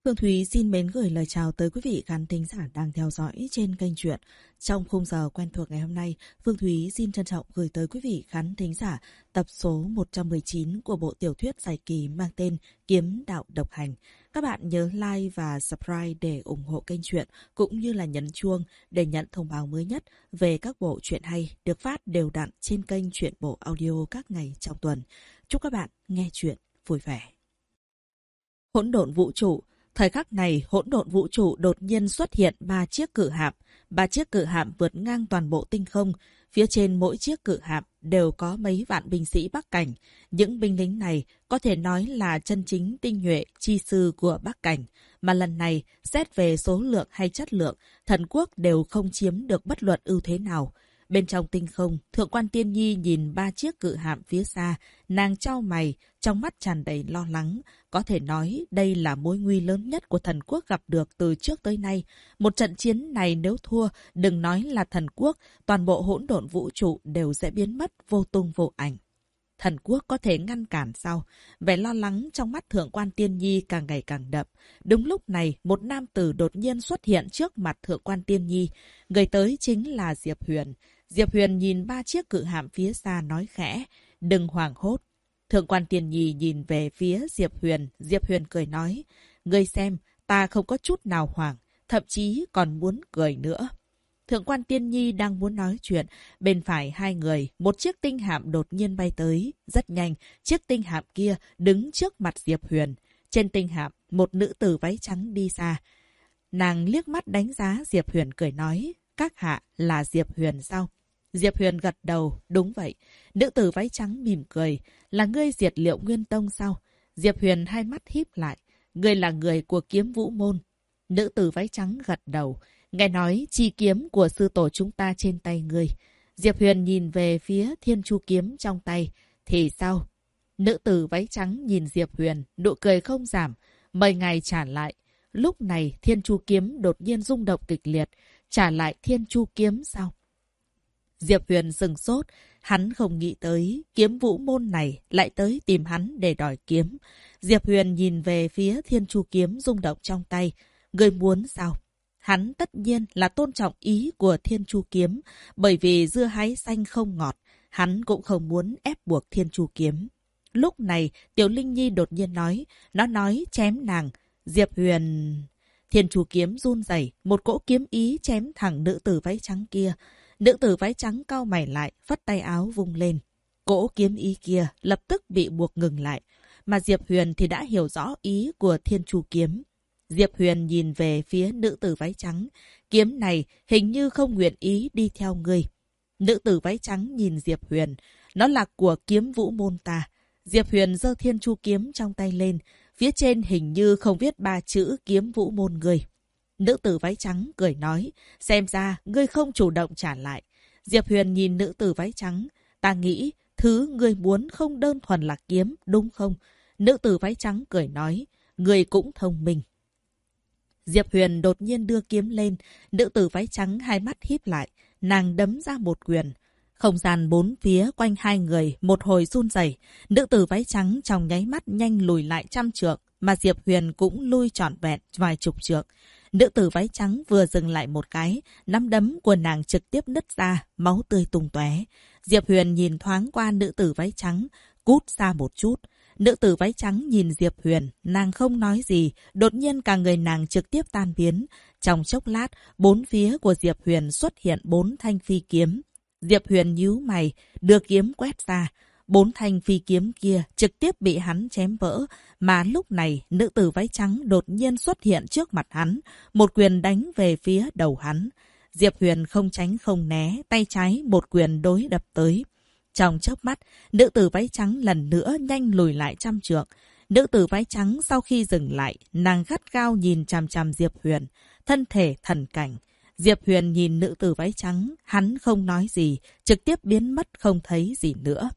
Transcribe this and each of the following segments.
Phương Thúy xin mến gửi lời chào tới quý vị khán thính giả đang theo dõi trên kênh truyện. Trong khung giờ quen thuộc ngày hôm nay, Phương Thúy xin trân trọng gửi tới quý vị khán thính giả tập số 119 của bộ tiểu thuyết dài kỳ mang tên Kiếm Đạo Độc Hành. Các bạn nhớ like và subscribe để ủng hộ kênh truyện, cũng như là nhấn chuông để nhận thông báo mới nhất về các bộ truyện hay được phát đều đặn trên kênh Truyện Bộ Audio các ngày trong tuần. Chúc các bạn nghe truyện vui vẻ. Hỗn độn vũ trụ. Thời khắc này, hỗn độn vũ trụ đột nhiên xuất hiện 3 chiếc cự hạm. 3 chiếc cự hạm vượt ngang toàn bộ tinh không. Phía trên mỗi chiếc cự hạm đều có mấy vạn binh sĩ Bắc Cảnh. Những binh lính này có thể nói là chân chính tinh nhuệ chi sư của Bắc Cảnh. Mà lần này, xét về số lượng hay chất lượng, thần quốc đều không chiếm được bất luận ưu thế nào. Bên trong tinh không, Thượng quan Tiên Nhi nhìn 3 chiếc cự hạm phía xa, nàng chau mày, trong mắt tràn đầy lo lắng. Có thể nói đây là mối nguy lớn nhất của thần quốc gặp được từ trước tới nay. Một trận chiến này nếu thua, đừng nói là thần quốc, toàn bộ hỗn độn vũ trụ đều sẽ biến mất vô tung vô ảnh. Thần quốc có thể ngăn cản sao? Vẻ lo lắng trong mắt Thượng quan Tiên Nhi càng ngày càng đậm. Đúng lúc này, một nam tử đột nhiên xuất hiện trước mặt Thượng quan Tiên Nhi. Người tới chính là Diệp Huyền. Diệp Huyền nhìn 3 chiếc cự hạm phía xa nói khẽ, đừng hoảng hốt. Thượng quan Tiên Nhi nhìn về phía Diệp Huyền cười nói, ngươi xem, ta không có chút nào hoảng, thậm chí còn muốn cười nữa. Thượng quan Tiên Nhi đang muốn nói chuyện, bên phải hai người, một chiếc tinh hạm đột nhiên bay tới. Rất nhanh, chiếc tinh hạm kia đứng trước mặt Diệp Huyền. Trên tinh hạm, một nữ tử váy trắng đi xa. Nàng liếc mắt đánh giá Diệp Huyền cười nói, các hạ là Diệp Huyền sao? Diệp Huyền gật đầu, đúng vậy. Nữ tử váy trắng mỉm cười, là ngươi Diệt Liệu Nguyên Tông sao? Diệp Huyền hai mắt híp lại, ngươi là người của Kiếm Vũ Môn. Nữ tử váy trắng gật đầu, nghe nói chi kiếm của sư tổ chúng ta trên tay ngươi. Diệp Huyền nhìn về phía Thiên Chu kiếm trong tay, thì sao? Nữ tử váy trắng nhìn Diệp Huyền, nụ cười không giảm, mời ngài trả lại. Lúc này Thiên Chu kiếm đột nhiên rung động kịch liệt, trả lại Thiên Chu kiếm sao? Diệp Huyền sừng sốt, hắn không nghĩ tới Kiếm Vũ Môn này lại tới tìm hắn để đòi kiếm. Diệp Huyền nhìn về phía Thiên Chu kiếm rung động trong tay, ngươi muốn sao? Hắn tất nhiên là tôn trọng ý của Thiên Chu kiếm, bởi vì dưa hái xanh không ngọt, hắn cũng không muốn ép buộc Thiên Chu kiếm. Lúc này, Tiểu Linh Nhi đột nhiên nói, nó nói chém nàng. Diệp Huyền... Thiên Chu kiếm run rẩy, một cỗ kiếm ý chém thẳng nữ tử váy trắng kia. Nữ tử váy trắng cau mày lại, phất tay áo vung lên. Cỗ kiếm ý kia lập tức bị buộc ngừng lại, mà Diệp Huyền thì đã hiểu rõ ý của Thiên Chu kiếm. Diệp Huyền nhìn về phía nữ tử váy trắng, kiếm này hình như không nguyện ý đi theo ngươi. Nữ tử váy trắng nhìn Diệp Huyền, nó là của Kiếm Vũ Môn ta. Diệp Huyền giơ Thiên Chu kiếm trong tay lên, phía trên hình như không viết 3 chữ Kiếm Vũ Môn ngươi. Nữ tử váy trắng cười nói, xem ra ngươi không chủ động trả lại. Diệp Huyền nhìn nữ tử váy trắng, ta nghĩ thứ ngươi muốn không đơn thuần là kiếm, đúng không? Nữ tử váy trắng cười nói, ngươi cũng thông minh. Diệp Huyền đột nhiên đưa kiếm lên, nữ tử váy trắng hai mắt híp lại, nàng đấm ra một quyền. Không gian bốn phía quanh hai người một hồi run rẩy, nữ tử váy trắng trong nháy mắt nhanh lùi lại 100 trượng, mà Diệp Huyền cũng lui trọn vẹn vài chục trượng. Nữ tử váy trắng vừa dừng lại một cái, nắm đấm của nàng trực tiếp nứt ra, máu tươi tung tóe. Diệp Huyền nhìn thoáng qua nữ tử váy trắng, cút ra một chút. Nữ tử váy trắng nhìn Diệp Huyền, nàng không nói gì, đột nhiên cả người nàng trực tiếp tan biến. Trong chốc lát, bốn phía của Diệp Huyền xuất hiện 4 thanh phi kiếm. Diệp Huyền nhíu mày, đưa kiếm quét ra. 4 thanh phi kiếm kia trực tiếp bị hắn chém vỡ, mà lúc này nữ tử váy trắng đột nhiên xuất hiện trước mặt hắn, một quyền đánh về phía đầu hắn. Diệp Huyền không tránh không né, tay trái một quyền đối đập tới. Trong chớp mắt, nữ tử váy trắng lần nữa nhanh lùi lại 100 trượng. Nữ tử váy trắng sau khi dừng lại, nàng gắt gao nhìn chằm chằm Diệp Huyền, thân thể thần cảnh. Diệp Huyền nhìn nữ tử váy trắng, hắn không nói gì, trực tiếp biến mất không thấy gì nữa.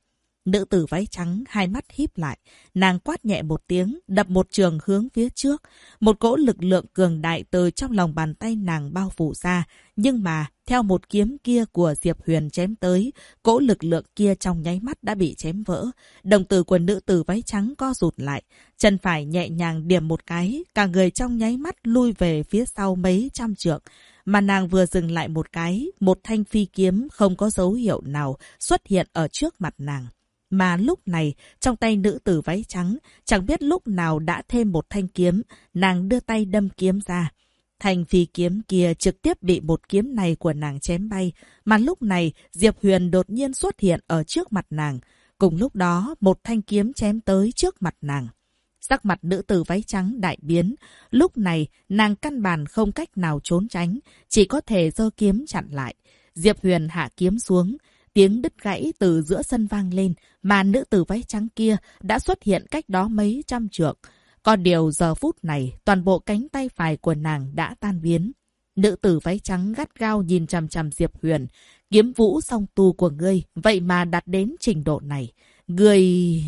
Nữ tử váy trắng hai mắt híp lại, nàng quát nhẹ một tiếng, đập một trường hướng phía trước. Một cỗ lực lượng cường đại từ trong lòng bàn tay nàng bao phủ ra, nhưng mà theo một kiếm kia của Diệp Huyền chém tới, cỗ lực lượng kia trong nháy mắt đã bị chém vỡ. Đồng tử của nữ tử váy trắng co rụt lại, chân phải nhẹ nhàng điểm một cái, cả người trong nháy mắt lui về phía sau mấy trăm trượng. Mà nàng vừa dừng lại một cái, một thanh phi kiếm không có dấu hiệu nào xuất hiện ở trước mặt nàng. Mà lúc này, trong tay nữ tử váy trắng, chẳng biết lúc nào đã thêm một thanh kiếm, nàng đưa tay đâm kiếm ra. Thanh phi kiếm kia trực tiếp bị một kiếm này của nàng chém bay, mà lúc này Diệp Huyền đột nhiên xuất hiện ở trước mặt nàng. Cùng lúc đó, một thanh kiếm chém tới trước mặt nàng. Sắc mặt nữ tử váy trắng đại biến, lúc này nàng căn bản không cách nào trốn tránh, chỉ có thể giơ kiếm chặn lại. Diệp Huyền hạ kiếm xuống, tiếng đứt gãy từ giữa sân vang lên, mà nữ tử váy trắng kia đã xuất hiện cách đó mấy trăm trượng. Có điều giờ phút này, toàn bộ cánh tay phải của nàng đã tan biến. Nữ tử váy trắng gắt gao nhìn chằm chằm Diệp Huyền. Kiếm vũ song tu của ngươi, vậy mà đạt đến trình độ này. Ngươi...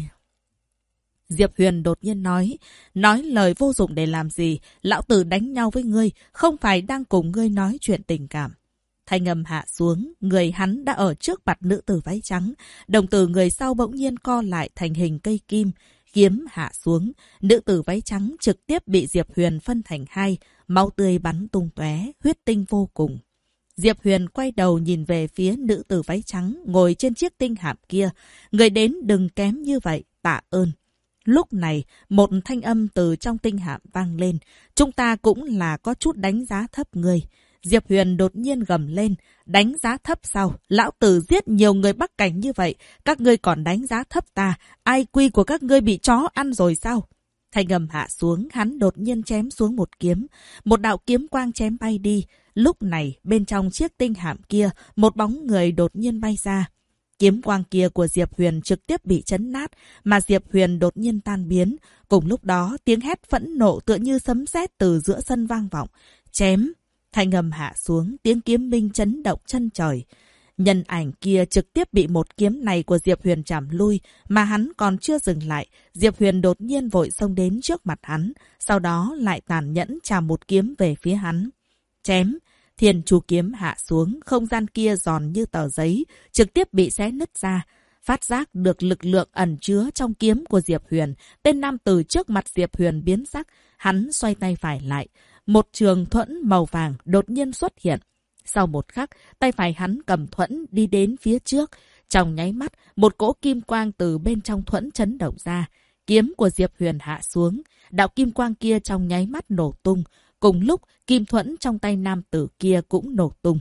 Diệp Huyền đột nhiên nói lời vô dụng để làm gì, lão tử đánh nhau với ngươi, không phải đang cùng ngươi nói chuyện tình cảm. Thanh âm hạ xuống, người hắn đã ở trước mặt nữ tử váy trắng, đồng tử người sau bỗng nhiên co lại thành hình cây kim, kiếm hạ xuống, nữ tử váy trắng trực tiếp bị Diệp Huyền phân thành hai, máu tươi bắn tung tóe, huyết tinh vô cùng. Diệp Huyền quay đầu nhìn về phía nữ tử váy trắng ngồi trên chiếc tinh hạm kia, người đến đừng kém như vậy, tạ ơn. Lúc này, một thanh âm từ trong tinh hạm vang lên. Chúng ta cũng là có chút đánh giá thấp ngươi. Diệp Huyền đột nhiên gầm lên. Đánh giá thấp sao? Lão tử giết nhiều người Bắc Cảnh như vậy. Các ngươi còn đánh giá thấp ta. Ai quy của các ngươi bị chó ăn rồi sao? Thanh âm hạ xuống, hắn đột nhiên chém xuống một kiếm. Một đạo kiếm quang chém bay đi. Lúc này, bên trong chiếc tinh hạm kia, một bóng người đột nhiên bay ra. Kiếm quang kia của Diệp Huyền trực tiếp bị chấn nát, mà Diệp Huyền đột nhiên tan biến. Cùng lúc đó, tiếng hét phẫn nộ tựa như sấm sét từ giữa sân vang vọng. Chém! Thanh âm hạ xuống, tiếng kiếm minh chấn động chân trời. Nhân ảnh kia trực tiếp bị một kiếm này của Diệp Huyền chạm lui, mà hắn còn chưa dừng lại. Diệp Huyền đột nhiên vội xông đến trước mặt hắn, sau đó lại tàn nhẫn chạm một kiếm về phía hắn. Chém! Thiên chu kiếm hạ xuống, không gian kia giòn như tờ giấy, trực tiếp bị xé nứt ra. Phát giác được lực lượng ẩn chứa trong kiếm của Diệp Huyền, tên nam tử trước mặt Diệp Huyền biến sắc, hắn xoay tay phải lại. Một trường thuẫn màu vàng đột nhiên xuất hiện. Sau một khắc, tay phải hắn cầm thuẫn đi đến phía trước. Trong nháy mắt, một cỗ kim quang từ bên trong thuẫn chấn động ra. Kiếm của Diệp Huyền hạ xuống, đạo kim quang kia trong nháy mắt nổ tung. Cùng lúc, kim thuẫn trong tay nam tử kia cũng nổ tung.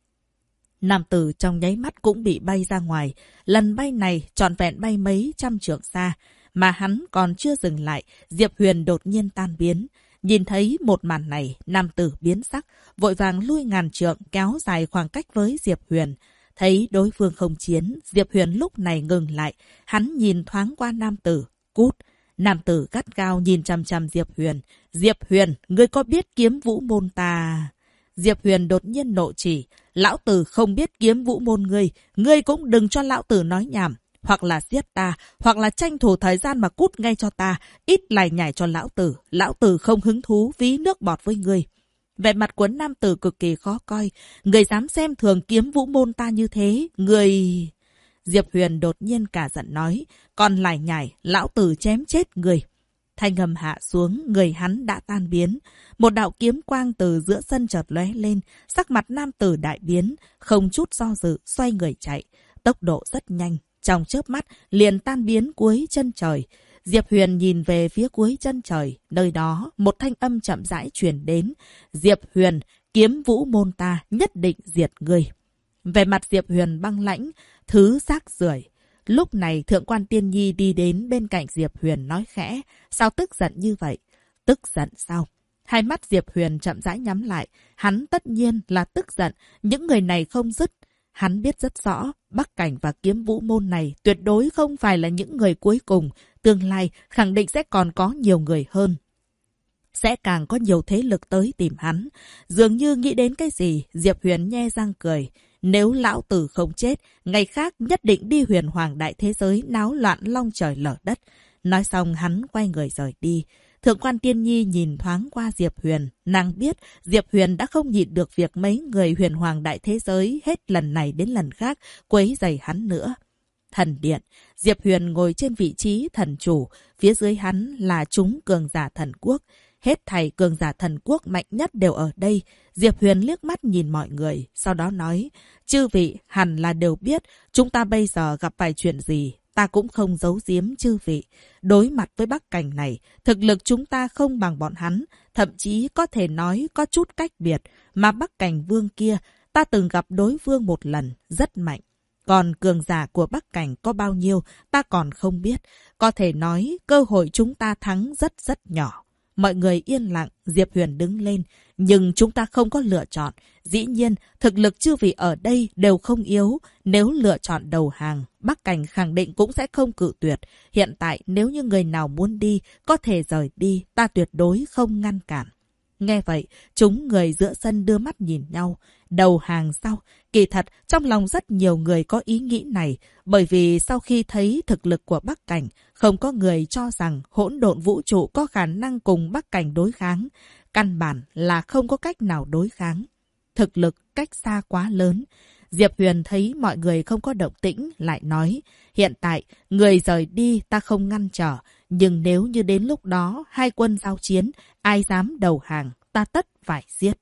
Nam tử trong nháy mắt cũng bị bay ra ngoài. Lần bay này trọn vẹn bay mấy trăm trượng xa. Mà hắn còn chưa dừng lại, Diệp Huyền đột nhiên tan biến. Nhìn thấy một màn này, nam tử biến sắc, vội vàng lui ngàn trượng kéo dài khoảng cách với Diệp Huyền. Thấy đối phương không chiến, Diệp Huyền lúc này ngừng lại. Hắn nhìn thoáng qua nam tử, cút. Nam tử gắt gao nhìn chằm chằm Diệp Huyền. Diệp Huyền, ngươi có biết kiếm vũ môn ta? Diệp Huyền đột nhiên nộ chỉ. Lão tử không biết kiếm vũ môn ngươi cũng đừng cho lão tử nói nhảm. Hoặc là giết ta, hoặc là tranh thủ thời gian mà cút ngay cho ta. Ít lải nhải cho lão tử không hứng thú ví nước bọt với ngươi. Vẻ mặt của nam tử cực kỳ khó coi. Người dám xem thường kiếm vũ môn ta như thế, người... Diệp Huyền đột nhiên cả giận nói, còn lải nhải, lão tử chém chết người. Thanh âm hạ xuống, người hắn đã tan biến. Một đạo kiếm quang từ giữa sân chợt lóe lên, sắc mặt nam tử đại biến, không chút do dự, xoay người chạy. Tốc độ rất nhanh, trong chớp mắt liền tan biến cuối chân trời. Diệp Huyền nhìn về phía cuối chân trời, nơi đó một thanh âm chậm rãi truyền đến. Diệp Huyền, kiếm vũ môn ta nhất định diệt ngươi. Về mặt Diệp Huyền băng lãnh, thứ rác rưởi. Lúc này Thượng quan Tiên Nhi đi đến bên cạnh Diệp Huyền nói khẽ, sao tức giận như vậy? Tức giận sao? Hai mắt Diệp Huyền chậm rãi nhắm lại, hắn tất nhiên là tức giận, những người này không dứt. Hắn biết rất rõ, Bắc Cảnh và kiếm vũ môn này tuyệt đối không phải là những người cuối cùng, tương lai khẳng định sẽ còn có nhiều người hơn. Sẽ càng có nhiều thế lực tới tìm hắn. Dường như nghĩ đến cái gì, Diệp Huyền nhe răng cười. Nếu lão tử không chết, ngày khác nhất định đi huyền hoàng đại thế giới náo loạn long trời lở đất. Nói xong hắn quay người rời đi. Thượng quan Tiên Nhi nhìn thoáng qua Diệp Huyền. Nàng biết Diệp Huyền đã không nhịn được việc mấy người huyền hoàng đại thế giới hết lần này đến lần khác quấy rầy hắn nữa. Thần điện, Diệp Huyền ngồi trên vị trí thần chủ, phía dưới hắn là chúng cường giả thần quốc. Hết thảy cường giả thần quốc mạnh nhất đều ở đây. Diệp Huyền liếc mắt nhìn mọi người, sau đó nói, chư vị hẳn là đều biết chúng ta bây giờ gặp phải chuyện gì. Ta cũng không giấu giếm chư vị. Đối mặt với Bắc Cảnh này, thực lực chúng ta không bằng bọn hắn, thậm chí có thể nói có chút cách biệt. Mà Bắc Cảnh vương kia, ta từng gặp đối phương một lần, rất mạnh. Còn cường giả của Bắc Cảnh có bao nhiêu, ta còn không biết. Có thể nói, cơ hội chúng ta thắng rất rất nhỏ. Mọi người yên lặng, Diệp Huyền đứng lên. Nhưng chúng ta không có lựa chọn. Dĩ nhiên, thực lực chư vị ở đây đều không yếu. Nếu lựa chọn đầu hàng, Bắc Cảnh khẳng định cũng sẽ không cự tuyệt. Hiện tại, nếu như người nào muốn đi, có thể rời đi, ta tuyệt đối không ngăn cản. Nghe vậy, chúng người giữa sân đưa mắt nhìn nhau. Đầu hàng sao? Kỳ thật, trong lòng rất nhiều người có ý nghĩ này, bởi vì sau khi thấy thực lực của Bắc Cảnh, không có người cho rằng hỗn độn vũ trụ có khả năng cùng Bắc Cảnh đối kháng. Căn bản là không có cách nào đối kháng. Thực lực cách xa quá lớn. Diệp Huyền thấy mọi người không có động tĩnh, lại nói, hiện tại, người rời đi ta không ngăn trở, nhưng nếu như đến lúc đó hai quân giao chiến, ai dám đầu hàng, ta tất phải giết.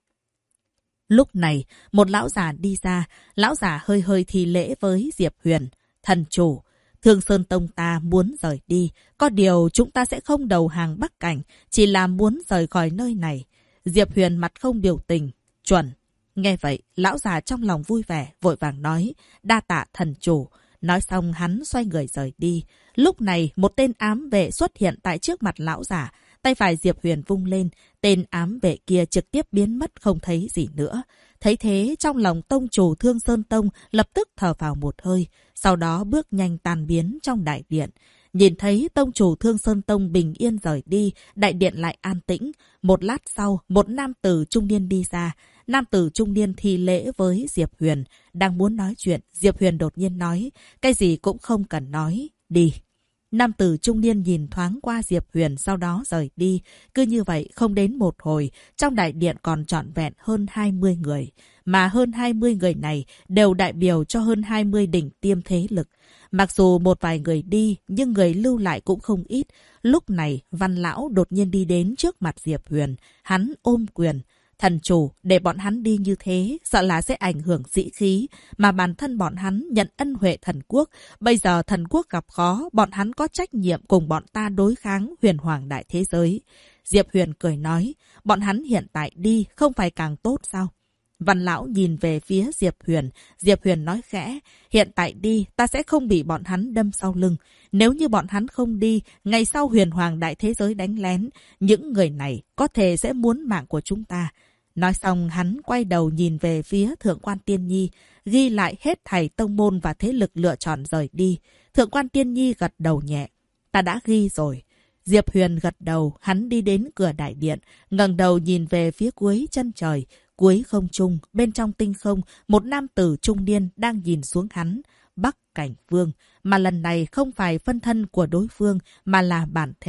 Lúc này, một lão già đi ra, lão già hơi hơi thi lễ với Diệp Huyền. Thần chủ, Thương Sơn Tông ta muốn rời đi, có điều chúng ta sẽ không đầu hàng Bắc Cảnh, chỉ là muốn rời khỏi nơi này. Diệp Huyền mặt không biểu tình, chuẩn. Nghe vậy, lão già trong lòng vui vẻ, vội vàng nói, đa tạ thần chủ. Nói xong hắn xoay người rời đi. Lúc này, một tên ám vệ xuất hiện tại trước mặt lão già. Tay phải Diệp Huyền vung lên, tên ám vệ kia trực tiếp biến mất không thấy gì nữa. Thấy thế, trong lòng tông chủ Thương Sơn Tông lập tức thở vào một hơi, sau đó bước nhanh tan biến trong đại điện. Nhìn thấy tông chủ Thương Sơn Tông bình yên rời đi, đại điện lại an tĩnh. Một lát sau, một nam tử trung niên đi ra. Nam tử trung niên thi lễ với Diệp Huyền. Đang muốn nói chuyện, Diệp Huyền đột nhiên nói, cái gì cũng không cần nói, đi. Nam tử trung niên nhìn thoáng qua Diệp Huyền sau đó rời đi. Cứ như vậy không đến một hồi, trong đại điện còn trọn vẹn hơn 20 người. Mà hơn 20 người này đều đại biểu cho hơn 20 đỉnh tiêm thế lực. Mặc dù một vài người đi, nhưng người lưu lại cũng không ít. Lúc này, Văn Lão đột nhiên đi đến trước mặt Diệp Huyền. Hắn ôm quyền. Thần chủ, để bọn hắn đi như thế, sợ là sẽ ảnh hưởng sĩ khí, mà bản thân bọn hắn nhận ân huệ thần quốc. Bây giờ thần quốc gặp khó, bọn hắn có trách nhiệm cùng bọn ta đối kháng huyền hoàng đại thế giới. Diệp Huyền cười nói, bọn hắn hiện tại đi không phải càng tốt sao? Văn Lão nhìn về phía Diệp Huyền nói khẽ, hiện tại đi ta sẽ không bị bọn hắn đâm sau lưng. Nếu như bọn hắn không đi, ngày sau huyền hoàng đại thế giới đánh lén, những người này có thể sẽ muốn mạng của chúng ta. Nói xong hắn quay đầu nhìn về phía Thượng quan Tiên Nhi, ghi lại hết thảy tông môn và thế lực lựa chọn rời đi. Thượng quan Tiên Nhi gật đầu nhẹ, ta đã ghi rồi. Diệp Huyền gật đầu, hắn đi đến cửa đại điện, ngẩng đầu nhìn về phía cuối chân trời. Cuối không trung, bên trong tinh không, một nam tử trung niên đang nhìn xuống hắn. Bắc Cảnh Vương, mà lần này không phải phân thân của đối phương, mà là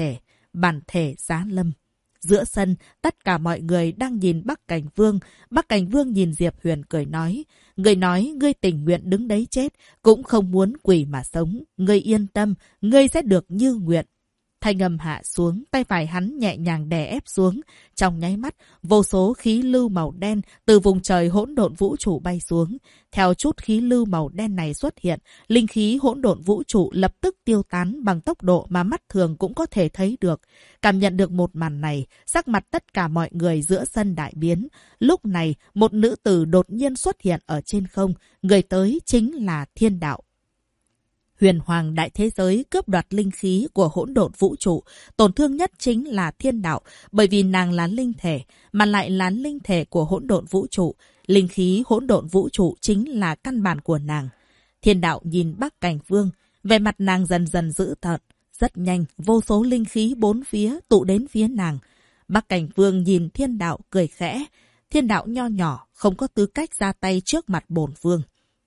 bản thể Giá Lâm. Giữa sân, tất cả mọi người đang nhìn Bắc Cảnh Vương. Bắc Cảnh Vương nhìn Diệp Huyền cười nói, ngươi tình nguyện đứng đấy chết, cũng không muốn quỷ mà sống. Ngươi yên tâm, ngươi sẽ được như nguyện. Thanh âm hạ xuống, tay phải hắn nhẹ nhàng đè ép xuống. Trong nháy mắt, vô số khí lưu màu đen từ vùng trời hỗn độn vũ trụ bay xuống. Theo chút khí lưu màu đen này xuất hiện, linh khí hỗn độn vũ trụ lập tức tiêu tán bằng tốc độ mà mắt thường cũng có thể thấy được. Cảm nhận được một màn này, sắc mặt tất cả mọi người giữa sân đại biến. Lúc này, một nữ tử đột nhiên xuất hiện ở trên không. Người tới chính là Thiên Đạo. Huyền hoàng đại thế giới cướp đoạt linh khí của hỗn độn vũ trụ, tổn thương nhất chính là Thiên Đạo, bởi vì nàng là linh thể, mà lại là linh thể của hỗn độn vũ trụ. Linh khí hỗn độn vũ trụ chính là căn bản của nàng. Thiên Đạo nhìn Bắc Cảnh Vương, vẻ mặt nàng dần dần dữ tợn. Rất nhanh, vô số linh khí bốn phía tụ đến phía nàng. Bắc Cảnh Vương nhìn Thiên Đạo cười khẽ. Thiên Đạo nho nhỏ, không có tư cách ra tay trước mặt bổn vương.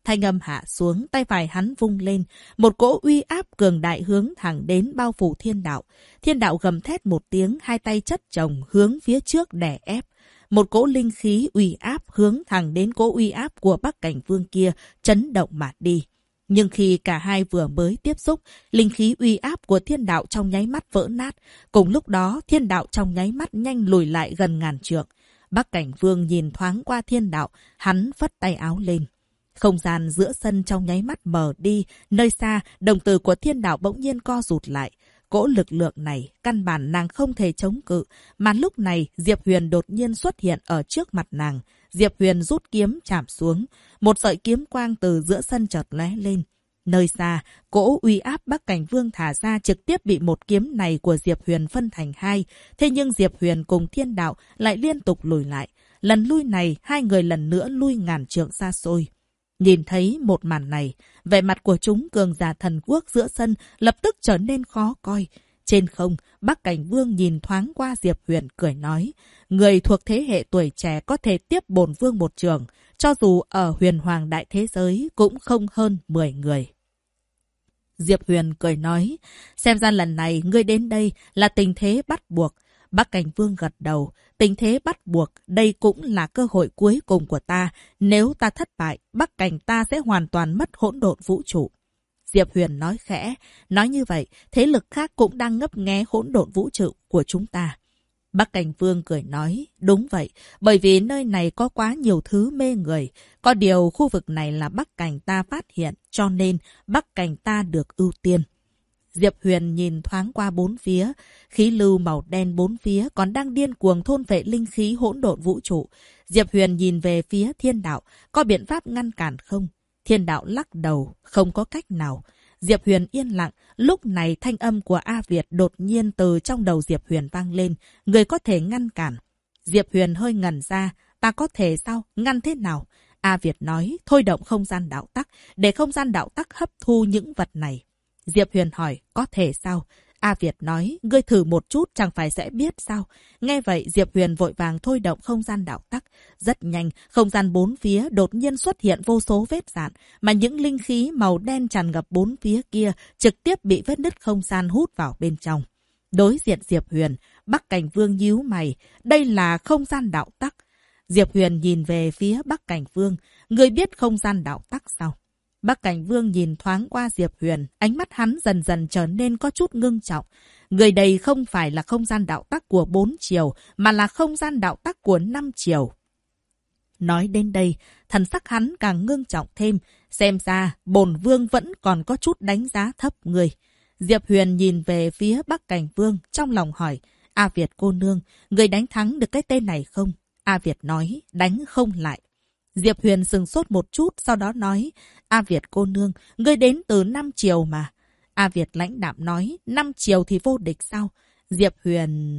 Thanh âm hạ xuống, tay phải hắn vung lên. Một cỗ uy áp cường đại hướng thẳng đến bao phủ thiên đạo. Thiên đạo gầm thét một tiếng, hai tay chất chồng hướng phía trước đè ép. Một cỗ linh khí uy áp hướng thẳng đến cỗ uy áp của Bắc Cảnh Vương kia, chấn động mà đi. Nhưng khi cả hai vừa mới tiếp xúc, linh khí uy áp của thiên đạo trong nháy mắt vỡ nát. Cùng lúc đó, thiên đạo trong nháy mắt nhanh lùi lại gần ngàn trượng. Bắc Cảnh Vương nhìn thoáng qua thiên đạo, hắn phất tay áo lên. Không gian giữa sân trong nháy mắt mờ đi, nơi xa, đồng tử của thiên đạo bỗng nhiên co rụt lại. Cỗ lực lượng này, căn bản nàng không thể chống cự, mà lúc này Diệp Huyền đột nhiên xuất hiện ở trước mặt nàng. Diệp Huyền rút kiếm chạm xuống, một sợi kiếm quang từ giữa sân chợt lóe lên. Nơi xa, cỗ uy áp Bắc Cảnh Vương thả ra trực tiếp bị một kiếm này của Diệp Huyền phân thành hai. Thế nhưng Diệp Huyền cùng thiên đạo lại liên tục lùi lại. Lần lui này, hai người lần nữa lui ngàn trượng xa xôi. Nhìn thấy một màn này, vẻ mặt của chúng cường giả thần quốc giữa sân lập tức trở nên khó coi. Trên không, Bắc Cảnh Vương nhìn thoáng qua Diệp Huyền cười nói, người thuộc thế hệ tuổi trẻ có thể tiếp bổn vương một trường, cho dù ở Huyền Hoàng đại thế giới cũng không hơn 10 người. Diệp Huyền cười nói, xem ra lần này ngươi đến đây là tình thế bắt buộc. Bắc Cảnh Vương gật đầu, tình thế bắt buộc, đây cũng là cơ hội cuối cùng của ta. Nếu ta thất bại, Bắc Cảnh ta sẽ hoàn toàn mất hỗn độn vũ trụ. Diệp Huyền nói khẽ, nói như vậy, thế lực khác cũng đang ngấp nghé hỗn độn vũ trụ của chúng ta. Bắc Cảnh Vương cười nói, đúng vậy, bởi vì nơi này có quá nhiều thứ mê người. Có điều khu vực này là Bắc Cảnh ta phát hiện, cho nên Bắc Cảnh ta được ưu tiên. Diệp Huyền nhìn thoáng qua bốn phía, khí lưu màu đen bốn phía còn đang điên cuồng thôn vệ linh khí hỗn độn vũ trụ. Diệp Huyền nhìn về phía thiên đạo, có biện pháp ngăn cản không? Thiên đạo lắc đầu, không có cách nào. Diệp Huyền yên lặng, lúc này thanh âm của A Việt đột nhiên từ trong đầu Diệp Huyền vang lên, người có thể ngăn cản. Diệp Huyền hơi ngẩn ra, ta có thể sao? Ngăn thế nào? A Việt nói, thôi động không gian đạo tắc, để không gian đạo tắc hấp thu những vật này. Diệp Huyền hỏi, có thể sao? A Việt nói, ngươi thử một chút chẳng phải sẽ biết sao? Nghe vậy Diệp Huyền vội vàng thôi động không gian đạo tắc. Rất nhanh, không gian bốn phía đột nhiên xuất hiện vô số vết rạn, mà những linh khí màu đen tràn ngập bốn phía kia trực tiếp bị vết nứt không gian hút vào bên trong. Đối diện Diệp Huyền, Bắc Cảnh Vương nhíu mày, đây là không gian đạo tắc. Diệp Huyền nhìn về phía Bắc Cảnh Vương, ngươi biết không gian đạo tắc sao? Bắc Cảnh Vương nhìn thoáng qua Diệp Huyền, ánh mắt hắn dần dần trở nên có chút ngưng trọng. Người đây không phải là không gian đạo tắc của 4 chiều, mà là không gian đạo tắc của 5 chiều. Nói đến đây, thần sắc hắn càng ngưng trọng thêm, xem ra bổn vương vẫn còn có chút đánh giá thấp người. Diệp Huyền nhìn về phía Bắc Cảnh Vương, trong lòng hỏi, A Việt cô nương, người đánh thắng được cái tên này không? A Việt nói, đánh không lại. Diệp Huyền sừng sốt một chút, sau đó nói, A Việt cô nương, ngươi đến từ 5 chiều mà. A Việt lãnh đạm nói, 5 chiều thì vô địch sao? Diệp Huyền...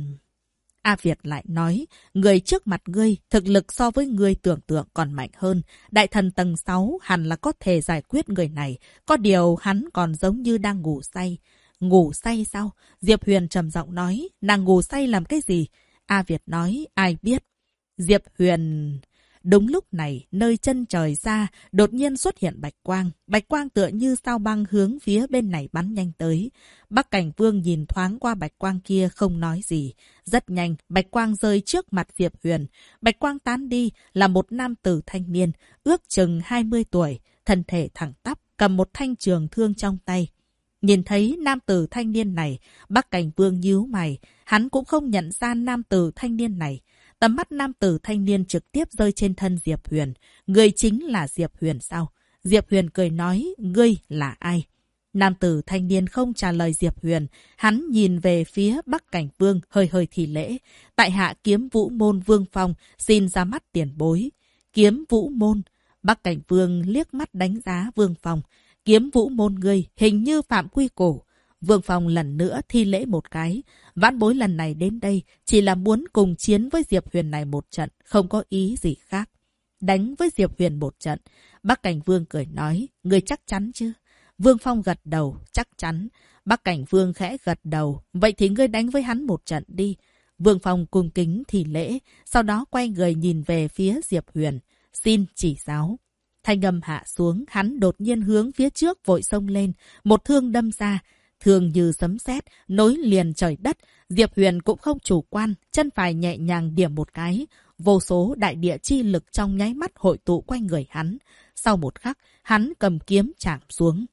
A Việt lại nói, người trước mặt ngươi, thực lực so với ngươi tưởng tượng còn mạnh hơn. Đại thần tầng 6 hẳn là có thể giải quyết người này. Có điều hắn còn giống như đang ngủ say. Ngủ say sao? Diệp Huyền trầm giọng nói, nàng ngủ say làm cái gì? A Việt nói, ai biết? Diệp Huyền... Đúng lúc này, nơi chân trời xa, đột nhiên xuất hiện bạch quang. Bạch quang tựa như sao băng hướng phía bên này bắn nhanh tới. Bắc Cảnh Vương nhìn thoáng qua bạch quang kia không nói gì. Rất nhanh, bạch quang rơi trước mặt Diệp Huyền. Bạch quang tán đi là một nam tử thanh niên, ước chừng 20 tuổi, thân thể thẳng tắp, cầm một thanh trường thương trong tay. Nhìn thấy nam tử thanh niên này, Bắc Cảnh Vương nhíu mày, hắn cũng không nhận ra nam tử thanh niên này. Tầm mắt nam tử thanh niên trực tiếp rơi trên thân Diệp Huyền. Ngươi chính là Diệp Huyền sao? Diệp Huyền cười nói, ngươi là ai? Nam tử thanh niên không trả lời Diệp Huyền. Hắn nhìn về phía Bắc Cảnh Vương hơi hơi thì lễ. Tại hạ Kiếm Vũ Môn Vương Phong xin ra mắt tiền bối. Kiếm Vũ Môn. Bắc Cảnh Vương liếc mắt đánh giá Vương Phong. Kiếm Vũ Môn ngươi hình như phạm quy củ. Vương Phong lần nữa thi lễ một cái. Vãn bối lần này đến đây chỉ là muốn cùng chiến với Diệp Huyền này một trận, không có ý gì khác. Đánh với Diệp Huyền một trận. Bắc Cảnh Vương cười nói, người chắc chắn chứ? Vương Phong gật đầu, chắc chắn. Bắc Cảnh Vương khẽ gật đầu, vậy thì ngươi đánh với hắn một trận đi. Vương Phong cung kính thi lễ, sau đó quay người nhìn về phía Diệp Huyền. Xin chỉ giáo. Thanh âm hạ xuống, hắn đột nhiên hướng phía trước vội xông lên, một thương đâm ra. Thương như sấm sét, nối liền trời đất. Diệp Huyền cũng không chủ quan, chân phải nhẹ nhàng điểm một cái. Vô số đại địa chi lực trong nháy mắt hội tụ quanh người hắn. Sau một khắc, hắn cầm kiếm chạm xuống.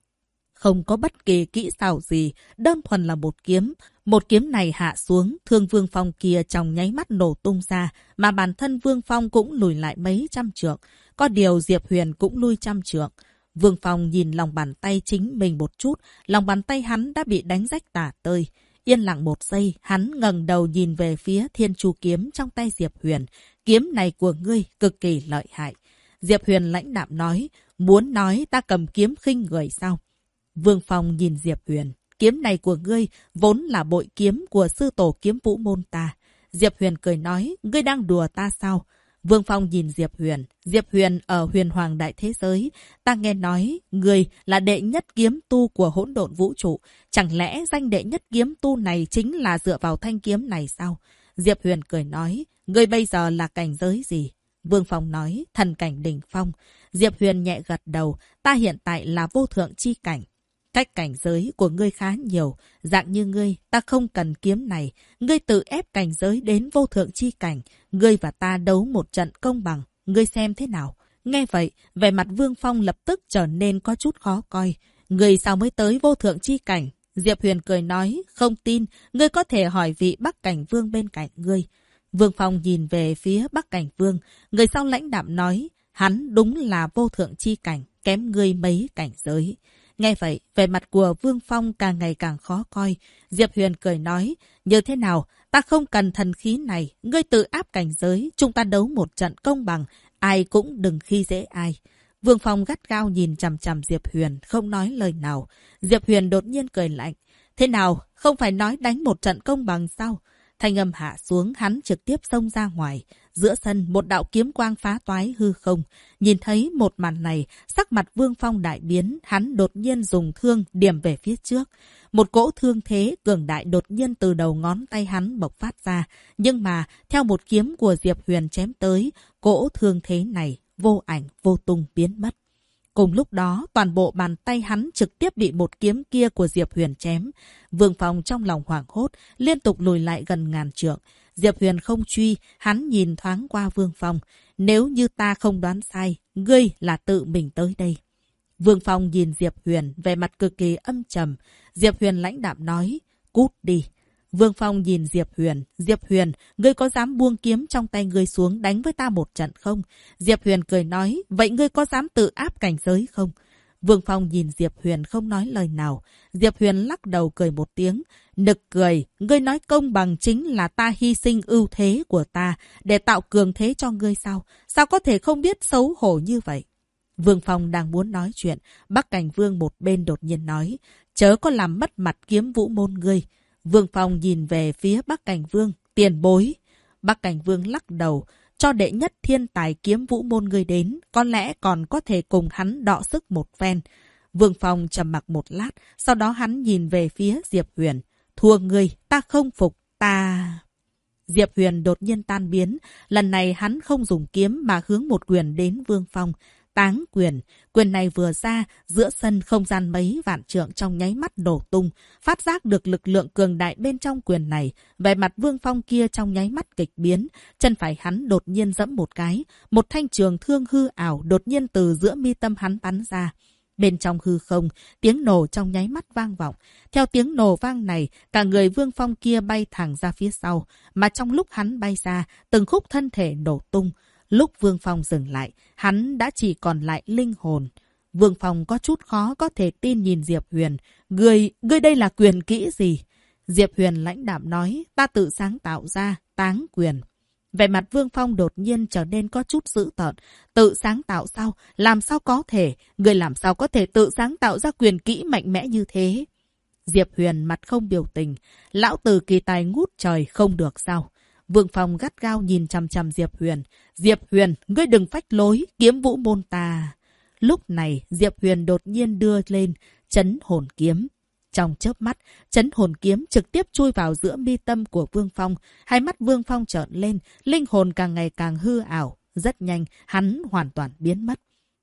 Không có bất kỳ kỹ xảo gì, đơn thuần là một kiếm. Một kiếm này hạ xuống, thương Vương Phong kia trong nháy mắt nổ tung ra, mà bản thân Vương Phong cũng lùi lại mấy trăm trượng. Có điều Diệp Huyền cũng lui trăm trượng. Vương Phong nhìn lòng bàn tay chính mình một chút, lòng bàn tay hắn đã bị đánh rách tả tơi. Yên lặng một giây, hắn ngẩng đầu nhìn về phía Thiên Chu kiếm trong tay Diệp Huyền. Kiếm này của ngươi cực kỳ lợi hại. Diệp Huyền lãnh đạm nói, muốn nói ta cầm kiếm khinh người sao? Vương Phong nhìn Diệp Huyền, kiếm này của ngươi vốn là bội kiếm của sư tổ kiếm vũ môn ta. Diệp Huyền cười nói, ngươi đang đùa ta sao? Vương Phong nhìn Diệp Huyền ở Huyền Hoàng đại thế giới, ta nghe nói ngươi là đệ nhất kiếm tu của hỗn độn vũ trụ, chẳng lẽ danh đệ nhất kiếm tu này chính là dựa vào thanh kiếm này sao? Diệp Huyền cười nói, ngươi bây giờ là cảnh giới gì? Vương Phong nói, thần cảnh đỉnh phong. Diệp Huyền nhẹ gật đầu, ta hiện tại là vô thượng chi cảnh. Cách cảnh giới của ngươi khá nhiều, dạng như ngươi, ta không cần kiếm này, ngươi tự ép cảnh giới đến vô thượng chi cảnh, ngươi và ta đấu một trận công bằng, ngươi xem thế nào? Nghe vậy, vẻ mặt Vương Phong lập tức trở nên có chút khó coi, ngươi sao mới tới vô thượng chi cảnh? Diệp Huyền cười nói, không tin, ngươi có thể hỏi vị Bắc Cảnh Vương bên cạnh ngươi. Vương Phong nhìn về phía Bắc Cảnh Vương, người sau lãnh đạm nói, hắn đúng là vô thượng chi cảnh, kém ngươi mấy cảnh giới. Nghe vậy, vẻ mặt của Vương Phong càng ngày càng khó coi. Diệp Huyền cười nói, như thế nào, ta không cần thần khí này, ngươi tự áp cảnh giới, chúng ta đấu một trận công bằng, ai cũng đừng khi dễ ai. Vương Phong gắt gao nhìn chằm chằm Diệp Huyền, không nói lời nào. Diệp Huyền đột nhiên cười lạnh, thế nào, không phải nói đánh một trận công bằng sao? Thanh âm hạ xuống, hắn trực tiếp xông ra ngoài. Giữa sân, một đạo kiếm quang phá toái hư không. Nhìn thấy một màn này, sắc mặt Vương Phong đại biến, hắn đột nhiên dùng thương điểm về phía trước. Một cỗ thương thế cường đại đột nhiên từ đầu ngón tay hắn bộc phát ra. Nhưng mà, theo một kiếm của Diệp Huyền chém tới, cỗ thương thế này vô ảnh vô tung biến mất. Cùng lúc đó, toàn bộ bàn tay hắn trực tiếp bị một kiếm kia của Diệp Huyền chém. Vương Phong trong lòng hoảng hốt, liên tục lùi lại gần ngàn trượng. Diệp Huyền không truy, hắn nhìn thoáng qua Vương Phong. Nếu như ta không đoán sai, ngươi là tự mình tới đây. Vương Phong nhìn Diệp Huyền, vẻ mặt cực kỳ âm trầm. Diệp Huyền lãnh đạm nói, cút đi. Vương Phong nhìn Diệp Huyền, ngươi có dám buông kiếm trong tay ngươi xuống đánh với ta một trận không? Diệp Huyền cười nói, vậy ngươi có dám tự áp cảnh giới không? Vương Phong nhìn Diệp Huyền không nói lời nào. Diệp Huyền lắc đầu cười một tiếng, nực cười, ngươi nói công bằng chính là ta hy sinh ưu thế của ta để tạo cường thế cho ngươi sao? Sao có thể không biết xấu hổ như vậy? Vương Phong đang muốn nói chuyện, Bắc Cảnh Vương một bên đột nhiên nói, chớ có làm mất mặt kiếm vũ môn ngươi. Vương Phong nhìn về phía Bắc Cảnh Vương, tiền bối. Bắc Cảnh Vương lắc đầu, cho đệ nhất thiên tài kiếm vũ môn ngươi đến, có lẽ còn có thể cùng hắn đọ sức một phen. Vương Phong trầm mặc một lát, sau đó hắn nhìn về phía Diệp Huyền. Thua ngươi, ta không phục, ta... Diệp Huyền đột nhiên tan biến, lần này hắn không dùng kiếm mà hướng một quyền đến Vương Phong. Táng quyền, quyền này vừa ra, giữa sân không gian mấy vạn trượng trong nháy mắt đổ tung, phát giác được lực lượng cường đại bên trong quyền này, vẻ mặt Vương Phong kia trong nháy mắt kịch biến, chân phải hắn đột nhiên giẫm một cái, một thanh trường thương hư ảo đột nhiên từ giữa mi tâm hắn bắn ra. Bên trong hư không, tiếng nổ trong nháy mắt vang vọng. Theo tiếng nổ vang này, cả người Vương Phong kia bay thẳng ra phía sau, mà trong lúc hắn bay ra, từng khúc thân thể nổ tung. Lúc Vương Phong dừng lại, hắn đã chỉ còn lại linh hồn. Vương Phong có chút khó có thể tin nhìn Diệp Huyền. Ngươi đây là quyền kỹ gì? Diệp Huyền lãnh đạm nói, ta tự sáng tạo ra, táng quyền. Vẻ mặt Vương Phong đột nhiên trở nên có chút dữ tợn. Tự sáng tạo sao? Làm sao có thể? Ngươi làm sao có thể tự sáng tạo ra quyền kỹ mạnh mẽ như thế? Diệp Huyền mặt không biểu tình. Lão tử kỳ tài ngút trời không được sao? Vương Phong gắt gao nhìn chằm chằm Diệp Huyền. Diệp Huyền, ngươi đừng phách lối, kiếm vũ môn ta. Lúc này, Diệp Huyền đột nhiên đưa lên chấn hồn kiếm. Trong chớp mắt, chấn hồn kiếm trực tiếp chui vào giữa mi tâm của Vương Phong. Hai mắt Vương Phong trợn lên, linh hồn càng ngày càng hư ảo. Rất nhanh, hắn hoàn toàn biến mất.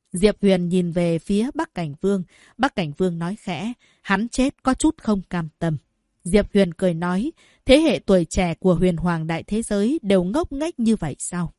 Diệp Huyền nhìn về phía Bắc Cảnh Vương. Bắc Cảnh Vương nói khẽ, hắn chết có chút không cam tâm. Diệp Huyền cười nói, thế hệ tuổi trẻ của huyền hoàng đại thế giới đều ngốc nghếch như vậy sao?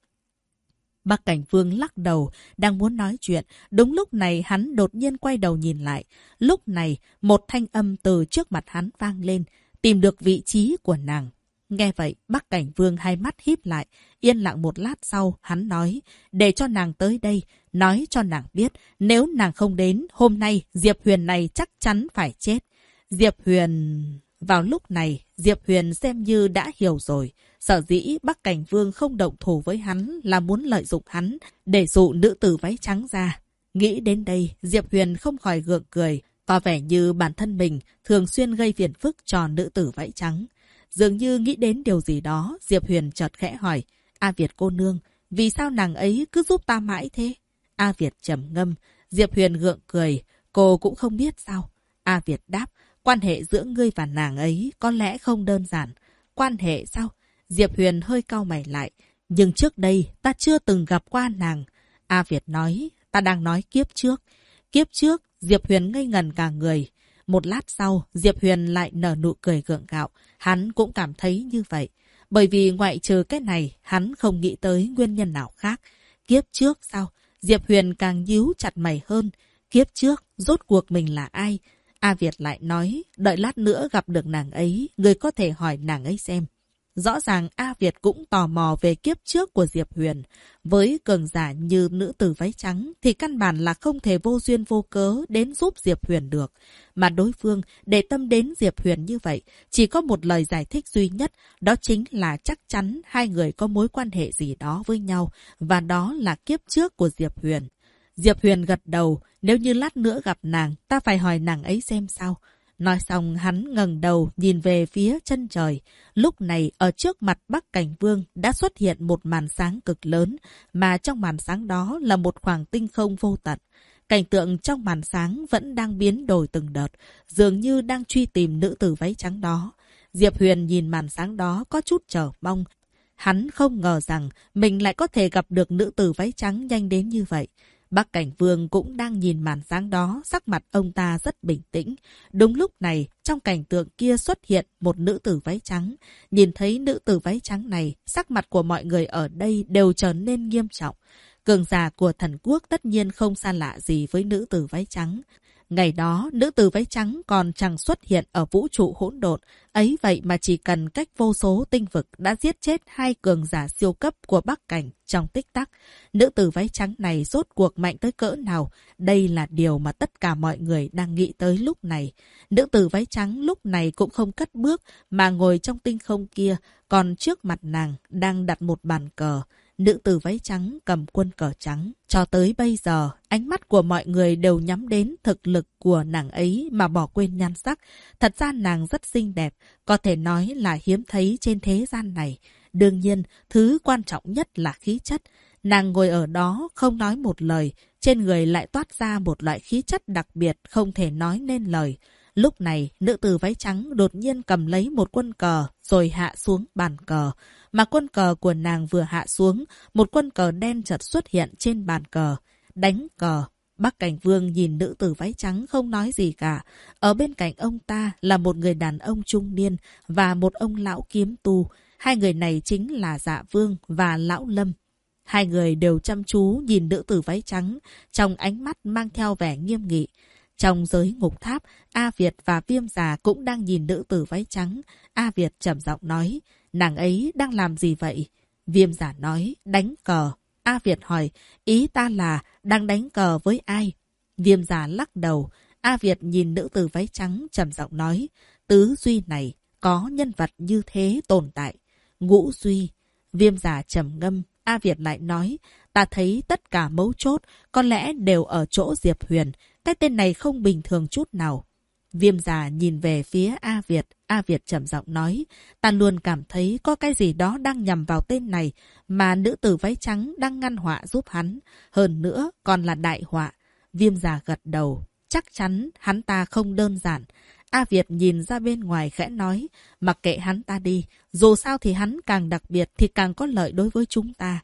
Bắc Cảnh Vương lắc đầu, đang muốn nói chuyện. Đúng lúc này hắn đột nhiên quay đầu nhìn lại. Lúc này, một thanh âm từ trước mặt hắn vang lên, tìm được vị trí của nàng. Nghe vậy, Bắc Cảnh Vương hai mắt híp lại, yên lặng một lát sau, hắn nói, để cho nàng tới đây, nói cho nàng biết, nếu nàng không đến, hôm nay Diệp Huyền này chắc chắn phải chết. Diệp Huyền... Vào lúc này, Diệp Huyền xem như đã hiểu rồi. Sở dĩ Bắc Cảnh Vương không động thủ với hắn là muốn lợi dụng hắn để dụ nữ tử váy trắng ra. Nghĩ đến đây, Diệp Huyền không khỏi gượng cười, có vẻ như bản thân mình thường xuyên gây phiền phức cho nữ tử váy trắng. Dường như nghĩ đến điều gì đó, Diệp Huyền chợt khẽ hỏi, A Việt cô nương, vì sao nàng ấy cứ giúp ta mãi thế? A Việt trầm ngâm, Diệp Huyền gượng cười, cô cũng không biết sao? A Việt đáp, quan hệ giữa ngươi và nàng ấy có lẽ không đơn giản. Quan hệ sao? Diệp Huyền hơi cau mày lại. Nhưng trước đây ta chưa từng gặp qua nàng. A Việt nói, ta đang nói kiếp trước. Kiếp trước, Diệp Huyền ngây ngần cả người. Một lát sau, Diệp Huyền lại nở nụ cười gượng gạo. Hắn cũng cảm thấy như vậy. Bởi vì ngoại trừ cái này, hắn không nghĩ tới nguyên nhân nào khác. Kiếp trước sao? Diệp Huyền càng nhíu chặt mày hơn. Kiếp trước, rốt cuộc mình là ai? A Việt lại nói, đợi lát nữa gặp được nàng ấy, người có thể hỏi nàng ấy xem. Rõ ràng A Việt cũng tò mò về kiếp trước của Diệp Huyền. Với cường giả như nữ tử váy trắng thì căn bản là không thể vô duyên vô cớ đến giúp Diệp Huyền được. Mà đối phương để tâm đến Diệp Huyền như vậy, chỉ có một lời giải thích duy nhất, đó chính là chắc chắn hai người có mối quan hệ gì đó với nhau, và đó là kiếp trước của Diệp Huyền. Diệp Huyền gật đầu, nếu như lát nữa gặp nàng, ta phải hỏi nàng ấy xem sao. Nói xong hắn ngẩng đầu nhìn về phía chân trời. Lúc này ở trước mặt Bắc Cảnh Vương đã xuất hiện một màn sáng cực lớn, mà trong màn sáng đó là một khoảng tinh không vô tận. Cảnh tượng trong màn sáng vẫn đang biến đổi từng đợt, dường như đang truy tìm nữ tử váy trắng đó. Diệp Huyền nhìn màn sáng đó có chút chờ mong. Hắn không ngờ rằng mình lại có thể gặp được nữ tử váy trắng nhanh đến như vậy. Bắc Cảnh Vương cũng đang nhìn màn sáng đó, sắc mặt ông ta rất bình tĩnh. Đúng lúc này, trong cảnh tượng kia xuất hiện một nữ tử váy trắng. Nhìn thấy nữ tử váy trắng này, sắc mặt của mọi người ở đây đều trở nên nghiêm trọng. Cường giả của thần quốc tất nhiên không xa lạ gì với nữ tử váy trắng. Ngày đó, nữ tử váy trắng còn chẳng xuất hiện ở vũ trụ hỗn độn. Ấy vậy mà chỉ cần cách vô số tinh vực đã giết chết hai cường giả siêu cấp của Bắc Cảnh trong tích tắc. Nữ tử váy trắng này rốt cuộc mạnh tới cỡ nào? Đây là điều mà tất cả mọi người đang nghĩ tới lúc này. Nữ tử váy trắng lúc này cũng không cất bước mà ngồi trong tinh không kia. Còn trước mặt nàng đang đặt một bàn cờ. Nữ tử váy trắng cầm quân cờ trắng. Cho tới bây giờ, ánh mắt của mọi người đều nhắm đến thực lực của nàng ấy mà bỏ quên nhan sắc. Thật ra nàng rất xinh đẹp, có thể nói là hiếm thấy trên thế gian này. Đương nhiên, thứ quan trọng nhất là khí chất. Nàng ngồi ở đó không nói một lời, trên người lại toát ra một loại khí chất đặc biệt không thể nói nên lời. Lúc này, nữ tử váy trắng đột nhiên cầm lấy một quân cờ rồi hạ xuống bàn cờ. Mà quân cờ của nàng vừa hạ xuống, một quân cờ đen chợt xuất hiện trên bàn cờ. Đánh cờ. Bắc Cảnh Vương nhìn nữ tử váy trắng không nói gì cả. Ở bên cạnh ông ta là một người đàn ông trung niên và một ông lão kiếm tu. Hai người này chính là Dạ Vương và Lão Lâm. Hai người đều chăm chú nhìn nữ tử váy trắng, trong ánh mắt mang theo vẻ nghiêm nghị. Trong giới ngục tháp, A Việt và Viêm Già cũng đang nhìn nữ tử váy trắng. A Việt trầm giọng nói, nàng ấy đang làm gì vậy? Viêm Già nói, đánh cờ. A Việt hỏi, ý ta là đang đánh cờ với ai? Viêm Già lắc đầu. A Việt nhìn nữ tử váy trắng trầm giọng nói, tứ duy này có nhân vật như thế tồn tại. Ngũ duy. Viêm Già trầm ngâm. A Việt lại nói, ta thấy tất cả mấu chốt có lẽ đều ở chỗ Diệp Huyền. Cái tên này không bình thường chút nào. Viêm Già nhìn về phía A Việt. A Việt trầm giọng nói, ta luôn cảm thấy có cái gì đó đang nhằm vào tên này mà nữ tử váy trắng đang ngăn họa giúp hắn. Hơn nữa còn là đại họa. Viêm Già gật đầu. Chắc chắn hắn ta không đơn giản. A Việt nhìn ra bên ngoài khẽ nói, mặc kệ hắn ta đi. Dù sao thì hắn càng đặc biệt thì càng có lợi đối với chúng ta.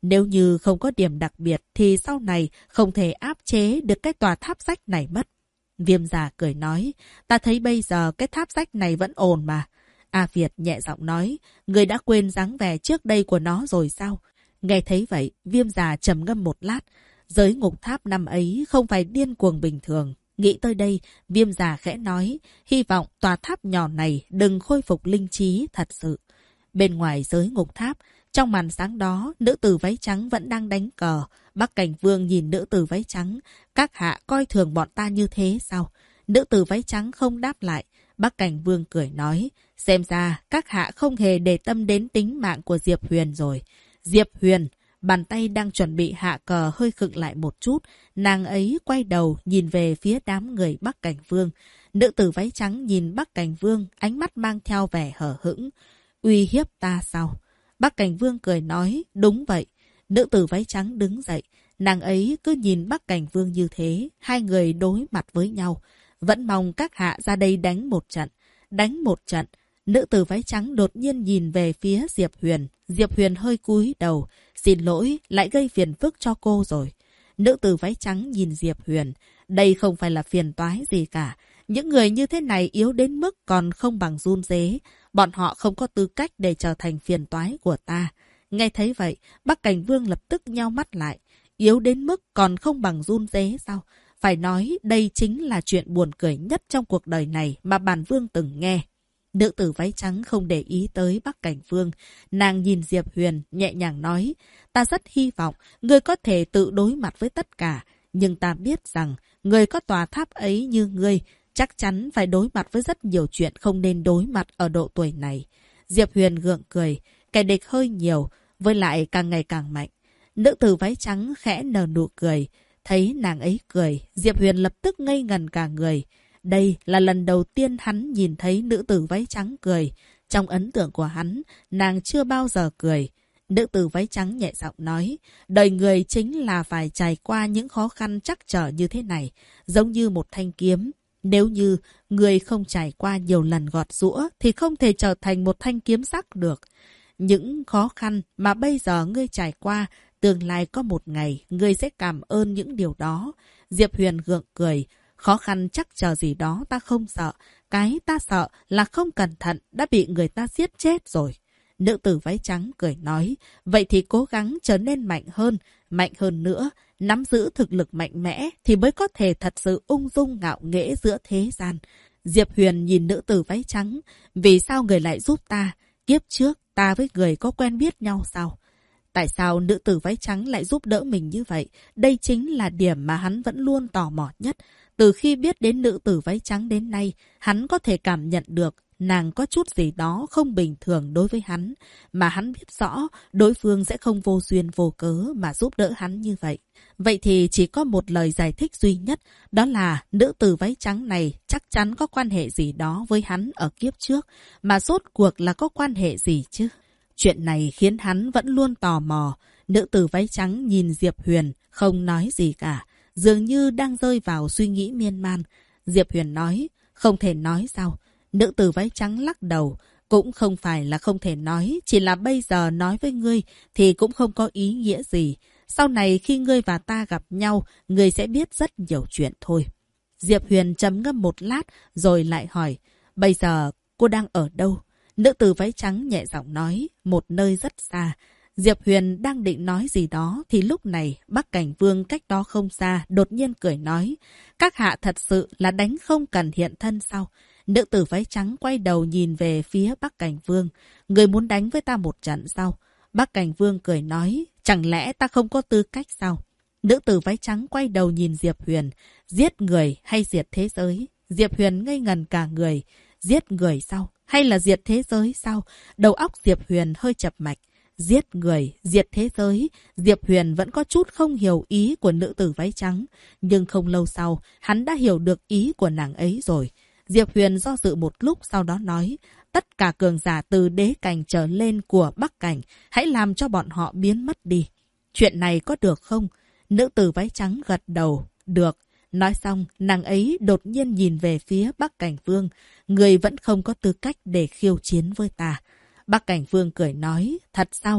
Nếu như không có điểm đặc biệt thì sau này không thể áp chế được cái tòa tháp rách này mất. Viêm già cười nói, ta thấy bây giờ cái tháp rách này vẫn ổn mà. A Việt nhẹ giọng nói, người đã quên dáng vẻ trước đây của nó rồi sao? Nghe thấy vậy, Viêm già trầm ngâm một lát. Giới ngục tháp năm ấy không phải điên cuồng bình thường. Nghĩ tới đây, Viêm già khẽ nói, hy vọng tòa tháp nhỏ này đừng khôi phục linh trí thật sự. Bên ngoài giới ngục tháp, trong màn sáng đó, nữ tử váy trắng vẫn đang đánh cờ. Bắc Cảnh Vương nhìn nữ tử váy trắng, các hạ coi thường bọn ta như thế sao? Nữ tử váy trắng không đáp lại. Bắc Cảnh Vương cười nói, xem ra các hạ không hề để tâm đến tính mạng của Diệp Huyền rồi. Diệp Huyền, bàn tay đang chuẩn bị hạ cờ hơi khựng lại một chút, nàng ấy quay đầu nhìn về phía đám người Bắc Cảnh Vương. Nữ tử váy trắng nhìn Bắc Cảnh Vương, ánh mắt mang theo vẻ hờ hững. Uy hiếp ta sao? Bắc Cảnh Vương cười nói, đúng vậy. Nữ tử váy trắng đứng dậy, nàng ấy cứ nhìn Bắc Cảnh Vương như thế, hai người đối mặt với nhau. Vẫn mong các hạ ra đây đánh một trận. Đánh một trận. Nữ tử váy trắng đột nhiên nhìn về phía Diệp Huyền. Diệp Huyền hơi cúi đầu. Xin lỗi, lại gây phiền phức cho cô rồi. Nữ tử váy trắng nhìn Diệp Huyền. Đây không phải là phiền toái gì cả. Những người như thế này yếu đến mức còn không bằng run rế. Bọn họ không có tư cách để trở thành phiền toái của ta. Nghe thấy vậy, Bắc Cảnh Vương lập tức nheo mắt lại. Yếu đến mức còn không bằng run rế sao? Phải nói đây chính là chuyện buồn cười nhất trong cuộc đời này mà bản vương từng nghe. Nữ tử váy trắng không để ý tới Bắc Cảnh Vương. Nàng nhìn Diệp Huyền nhẹ nhàng nói, ta rất hy vọng ngươi có thể tự đối mặt với tất cả. Nhưng ta biết rằng người có tòa tháp ấy như ngươi chắc chắn phải đối mặt với rất nhiều chuyện không nên đối mặt ở độ tuổi này. Diệp Huyền gượng cười, kẻ địch hơi nhiều, với lại càng ngày càng mạnh. Nữ tử váy trắng khẽ nở nụ cười. Thấy nàng ấy cười, Diệp Huyền lập tức ngây ngần cả người. Đây là lần đầu tiên hắn nhìn thấy nữ tử váy trắng cười. Trong ấn tượng của hắn, nàng chưa bao giờ cười. Nữ tử váy trắng nhẹ giọng nói, đời người chính là phải trải qua những khó khăn trắc trở như thế này, giống như một thanh kiếm. Nếu như người không trải qua nhiều lần gọt giũa thì không thể trở thành một thanh kiếm sắc được. Những khó khăn mà bây giờ ngươi trải qua, tương lai có một ngày ngươi sẽ cảm ơn những điều đó. Diệp Huyền gượng cười, khó khăn chắc chờ gì đó ta không sợ. Cái ta sợ là không cẩn thận đã bị người ta giết chết rồi. Nữ tử váy trắng cười nói, vậy thì cố gắng trở nên mạnh hơn nữa, nắm giữ thực lực mạnh mẽ thì mới có thể thật sự ung dung ngạo nghễ giữa thế gian. Diệp Huyền nhìn nữ tử váy trắng, vì sao người lại giúp ta? Kiếp trước ta với người có quen biết nhau sao? Tại sao nữ tử váy trắng lại giúp đỡ mình như vậy? Đây chính là điểm mà hắn vẫn luôn tò mò nhất. Từ khi biết đến nữ tử váy trắng đến nay, hắn có thể cảm nhận được nàng có chút gì đó không bình thường đối với hắn. Mà hắn biết rõ đối phương sẽ không vô duyên vô cớ mà giúp đỡ hắn như vậy. Vậy thì chỉ có một lời giải thích duy nhất, đó là nữ tử váy trắng này chắc chắn có quan hệ gì đó với hắn ở kiếp trước. Mà rốt cuộc là có quan hệ gì chứ? Chuyện này khiến hắn vẫn luôn tò mò. Nữ tử váy trắng nhìn Diệp Huyền, không nói gì cả. Dường như đang rơi vào suy nghĩ miên man. Diệp Huyền nói, không thể nói sao? Nữ tử váy trắng lắc đầu. Cũng không phải là không thể nói, chỉ là bây giờ nói với ngươi thì cũng không có ý nghĩa gì. Sau này khi ngươi và ta gặp nhau, ngươi sẽ biết rất nhiều chuyện thôi. Diệp Huyền trầm ngâm một lát rồi lại hỏi, bây giờ cô đang ở đâu? Nữ tử váy trắng nhẹ giọng nói, một nơi rất xa. Diệp Huyền đang định nói gì đó thì lúc này Bắc Cảnh Vương cách đó không xa đột nhiên cười nói, các hạ thật sự là đánh không cần hiện thân sao? Nữ tử váy trắng quay đầu nhìn về phía Bắc Cảnh Vương, người muốn đánh với ta một trận sao? Bắc Cảnh Vương cười nói, chẳng lẽ ta không có tư cách sao? Nữ tử váy trắng quay đầu nhìn Diệp Huyền, giết người hay diệt thế giới? Diệp Huyền ngây ngần cả người, giết người sao? Hay là diệt thế giới sao? Đầu óc Diệp Huyền hơi chập mạch. Giết người, diệt thế giới. Diệp Huyền vẫn có chút không hiểu ý của nữ tử váy trắng. Nhưng không lâu sau, hắn đã hiểu được ý của nàng ấy rồi. Diệp Huyền do dự một lúc sau đó nói, tất cả cường giả từ đế cảnh trở lên của Bắc cảnh, hãy làm cho bọn họ biến mất đi. Chuyện này có được không? Nữ tử váy trắng gật đầu. Được. Nói xong, nàng ấy đột nhiên nhìn về phía Bắc Cảnh Vương. Người vẫn không có tư cách để khiêu chiến với ta. Bắc Cảnh Vương cười nói, thật sao?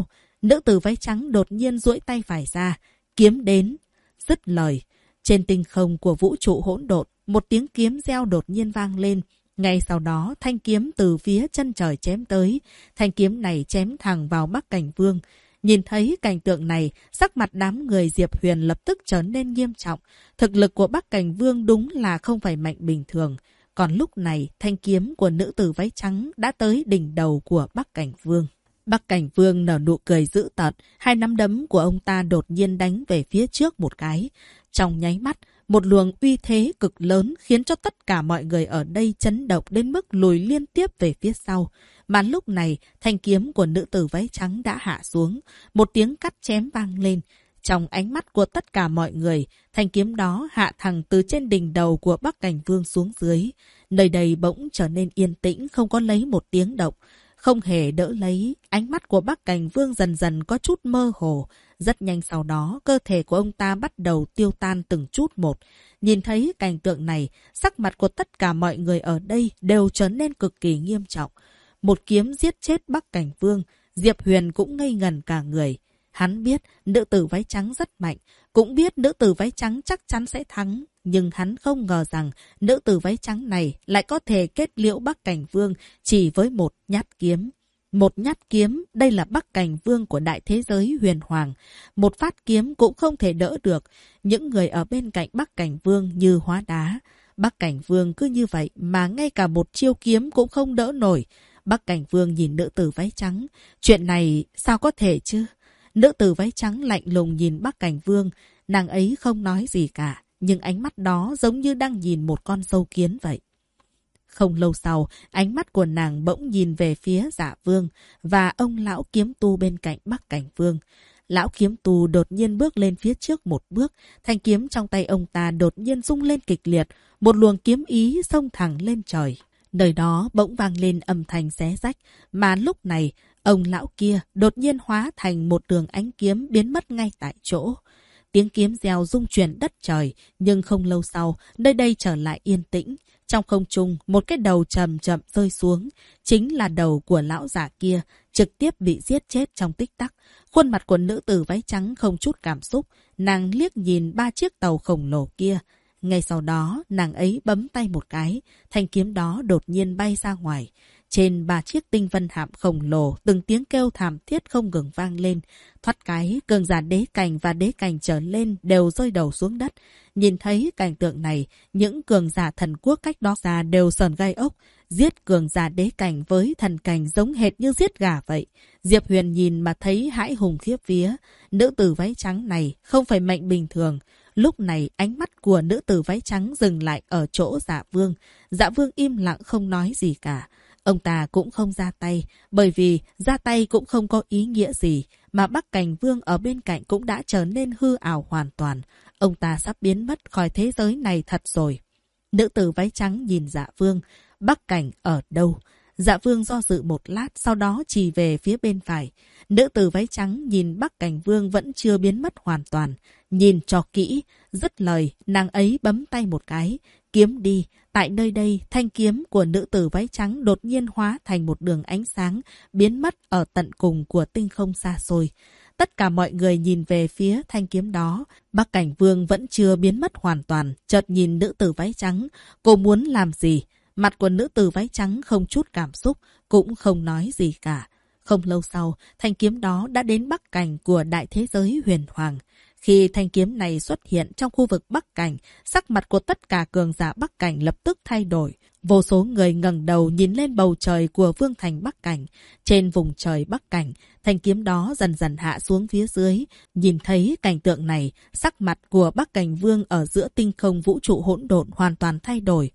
Nữ tử váy trắng đột nhiên duỗi tay phải ra, kiếm đến. Dứt lời, trên tinh không của vũ trụ hỗn độn, một tiếng kiếm reo đột nhiên vang lên. Ngay sau đó, thanh kiếm từ phía chân trời chém tới. Thanh kiếm này chém thẳng vào Bắc Cảnh Vương. Nhìn thấy cảnh tượng này, sắc mặt đám người Diệp Huyền lập tức trở nên nghiêm trọng. Thực lực của Bắc Cảnh Vương đúng là không phải mạnh bình thường. Còn lúc này, thanh kiếm của nữ tử váy trắng đã tới đỉnh đầu của Bắc Cảnh Vương. Bắc Cảnh Vương nở nụ cười dữ tợn, hai nắm đấm của ông ta đột nhiên đánh về phía trước một cái. Trong nháy mắt, một luồng uy thế cực lớn khiến cho tất cả mọi người ở đây chấn động đến mức lùi liên tiếp về phía sau. Mà lúc này, thanh kiếm của nữ tử váy trắng đã hạ xuống, một tiếng cắt chém vang lên. Trong ánh mắt của tất cả mọi người, thanh kiếm đó hạ thẳng từ trên đỉnh đầu của Bắc Cảnh Vương xuống dưới. Nơi đây bỗng trở nên yên tĩnh, không có lấy một tiếng động. Không hề đỡ lấy, ánh mắt của Bắc Cảnh Vương dần dần có chút mơ hồ. Rất nhanh sau đó, cơ thể của ông ta bắt đầu tiêu tan từng chút một. Nhìn thấy cảnh tượng này, sắc mặt của tất cả mọi người ở đây đều trở nên cực kỳ nghiêm trọng. Một kiếm giết chết Bắc Cảnh Vương, Diệp Huyền cũng ngây ngẩn cả người. Hắn biết nữ tử váy trắng rất mạnh, cũng biết nữ tử váy trắng chắc chắn sẽ thắng. Nhưng hắn không ngờ rằng nữ tử váy trắng này lại có thể kết liễu Bắc Cảnh Vương chỉ với một nhát kiếm. Một nhát kiếm, đây là Bắc Cảnh Vương của đại thế giới huyền hoàng. Một phát kiếm cũng không thể đỡ được. Những người ở bên cạnh Bắc Cảnh Vương như hóa đá. Bắc Cảnh Vương cứ như vậy mà ngay cả một chiêu kiếm cũng không đỡ nổi. Bắc Cảnh Vương nhìn nữ tử váy trắng. Chuyện này sao có thể chứ? Nữ tử váy trắng lạnh lùng nhìn Bắc Cảnh Vương. Nàng ấy không nói gì cả. Nhưng ánh mắt đó giống như đang nhìn một con sâu kiến vậy. Không lâu sau, ánh mắt của nàng bỗng nhìn về phía Dạ Vương và ông lão kiếm tu bên cạnh Bắc Cảnh Vương. Lão kiếm tu đột nhiên bước lên phía trước một bước, thanh kiếm trong tay ông ta đột nhiên rung lên kịch liệt, một luồng kiếm ý xông thẳng lên trời. Nơi đó bỗng vang lên âm thanh xé rách, mà lúc này, ông lão kia đột nhiên hóa thành một đường ánh kiếm biến mất ngay tại chỗ. Tiếng kiếm reo rung chuyển đất trời, nhưng không lâu sau, nơi đây trở lại yên tĩnh. Trong không trung, một cái đầu chậm chậm rơi xuống, chính là đầu của lão giả kia, trực tiếp bị giết chết trong tích tắc. Khuôn mặt của nữ tử váy trắng không chút cảm xúc, nàng liếc nhìn 3 chiếc tàu khổng lồ kia. Ngay sau đó, nàng ấy bấm tay một cái, thanh kiếm đó đột nhiên bay ra ngoài. Trên 3 chiếc tinh vân hạm khổng lồ, từng tiếng kêu thảm thiết không ngừng vang lên. Thoát cái, cường giả đế cảnh và đế cảnh trở lên đều rơi đầu xuống đất. Nhìn thấy cảnh tượng này, những cường giả thần quốc cách đó ra đều sờn gai ốc. Giết cường giả đế cảnh với thần cảnh giống hệt như giết gà vậy. Diệp Huyền nhìn mà thấy hãi hùng khiếp vía. Nữ tử váy trắng này không phải mệnh bình thường. Lúc này ánh mắt của nữ tử váy trắng dừng lại ở chỗ Dạ Vương. Dạ Vương im lặng không nói gì cả. Ông ta cũng không ra tay, bởi vì ra tay cũng không có ý nghĩa gì, mà Bắc Cảnh Vương ở bên cạnh cũng đã trở nên hư ảo hoàn toàn. Ông ta sắp biến mất khỏi thế giới này thật rồi. Nữ tử váy trắng nhìn Dạ Vương, Bắc Cảnh ở đâu? Dạ Vương do dự một lát, sau đó chỉ về phía bên phải. Nữ tử váy trắng nhìn Bắc Cảnh Vương vẫn chưa biến mất hoàn toàn. Nhìn cho kỹ, dứt lời, nàng ấy bấm tay một cái. Kiếm đi. Tại nơi đây, thanh kiếm của nữ tử váy trắng đột nhiên hóa thành một đường ánh sáng, biến mất ở tận cùng của tinh không xa xôi. Tất cả mọi người nhìn về phía thanh kiếm đó. Bắc Cảnh Vương vẫn chưa biến mất hoàn toàn, chợt nhìn nữ tử váy trắng. Cô muốn làm gì? Mặt của nữ tử váy trắng không chút cảm xúc, cũng không nói gì cả. Không lâu sau, thanh kiếm đó đã đến Bắc Cảnh của đại thế giới huyền hoàng. Khi thanh kiếm này xuất hiện trong khu vực Bắc Cảnh, sắc mặt của tất cả cường giả Bắc Cảnh lập tức thay đổi. Vô số người ngẩng đầu nhìn lên bầu trời của vương thành Bắc Cảnh. Trên vùng trời Bắc Cảnh, thanh kiếm đó dần dần hạ xuống phía dưới. Nhìn thấy cảnh tượng này, sắc mặt của Bắc Cảnh Vương ở giữa tinh không vũ trụ hỗn độn hoàn toàn thay đổi.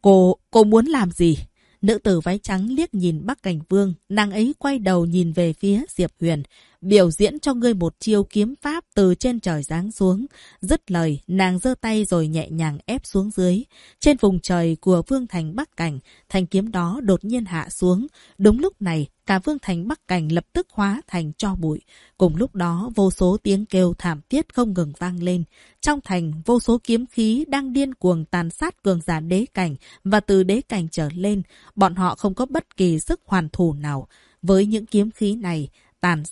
Cô muốn làm gì? Nữ tử váy trắng liếc nhìn Bắc Cảnh Vương, nàng ấy quay đầu nhìn về phía Diệp Huyền. Biểu diễn cho ngươi một chiêu kiếm pháp từ trên trời giáng xuống. Dứt lời, nàng giơ tay rồi nhẹ nhàng ép xuống dưới. Trên vùng trời của vương thành Bắc Cảnh, thanh kiếm đó đột nhiên hạ xuống. Đúng lúc này, cả vương thành Bắc Cảnh lập tức hóa thành tro bụi. Cùng lúc đó, vô số tiếng kêu thảm thiết không ngừng vang lên. Trong thành, vô số kiếm khí đang điên cuồng tàn sát cường giả đế cảnh và từ đế cảnh trở lên, bọn họ không có bất kỳ sức hoàn thủ nào. Với những kiếm khí này, tàn sát,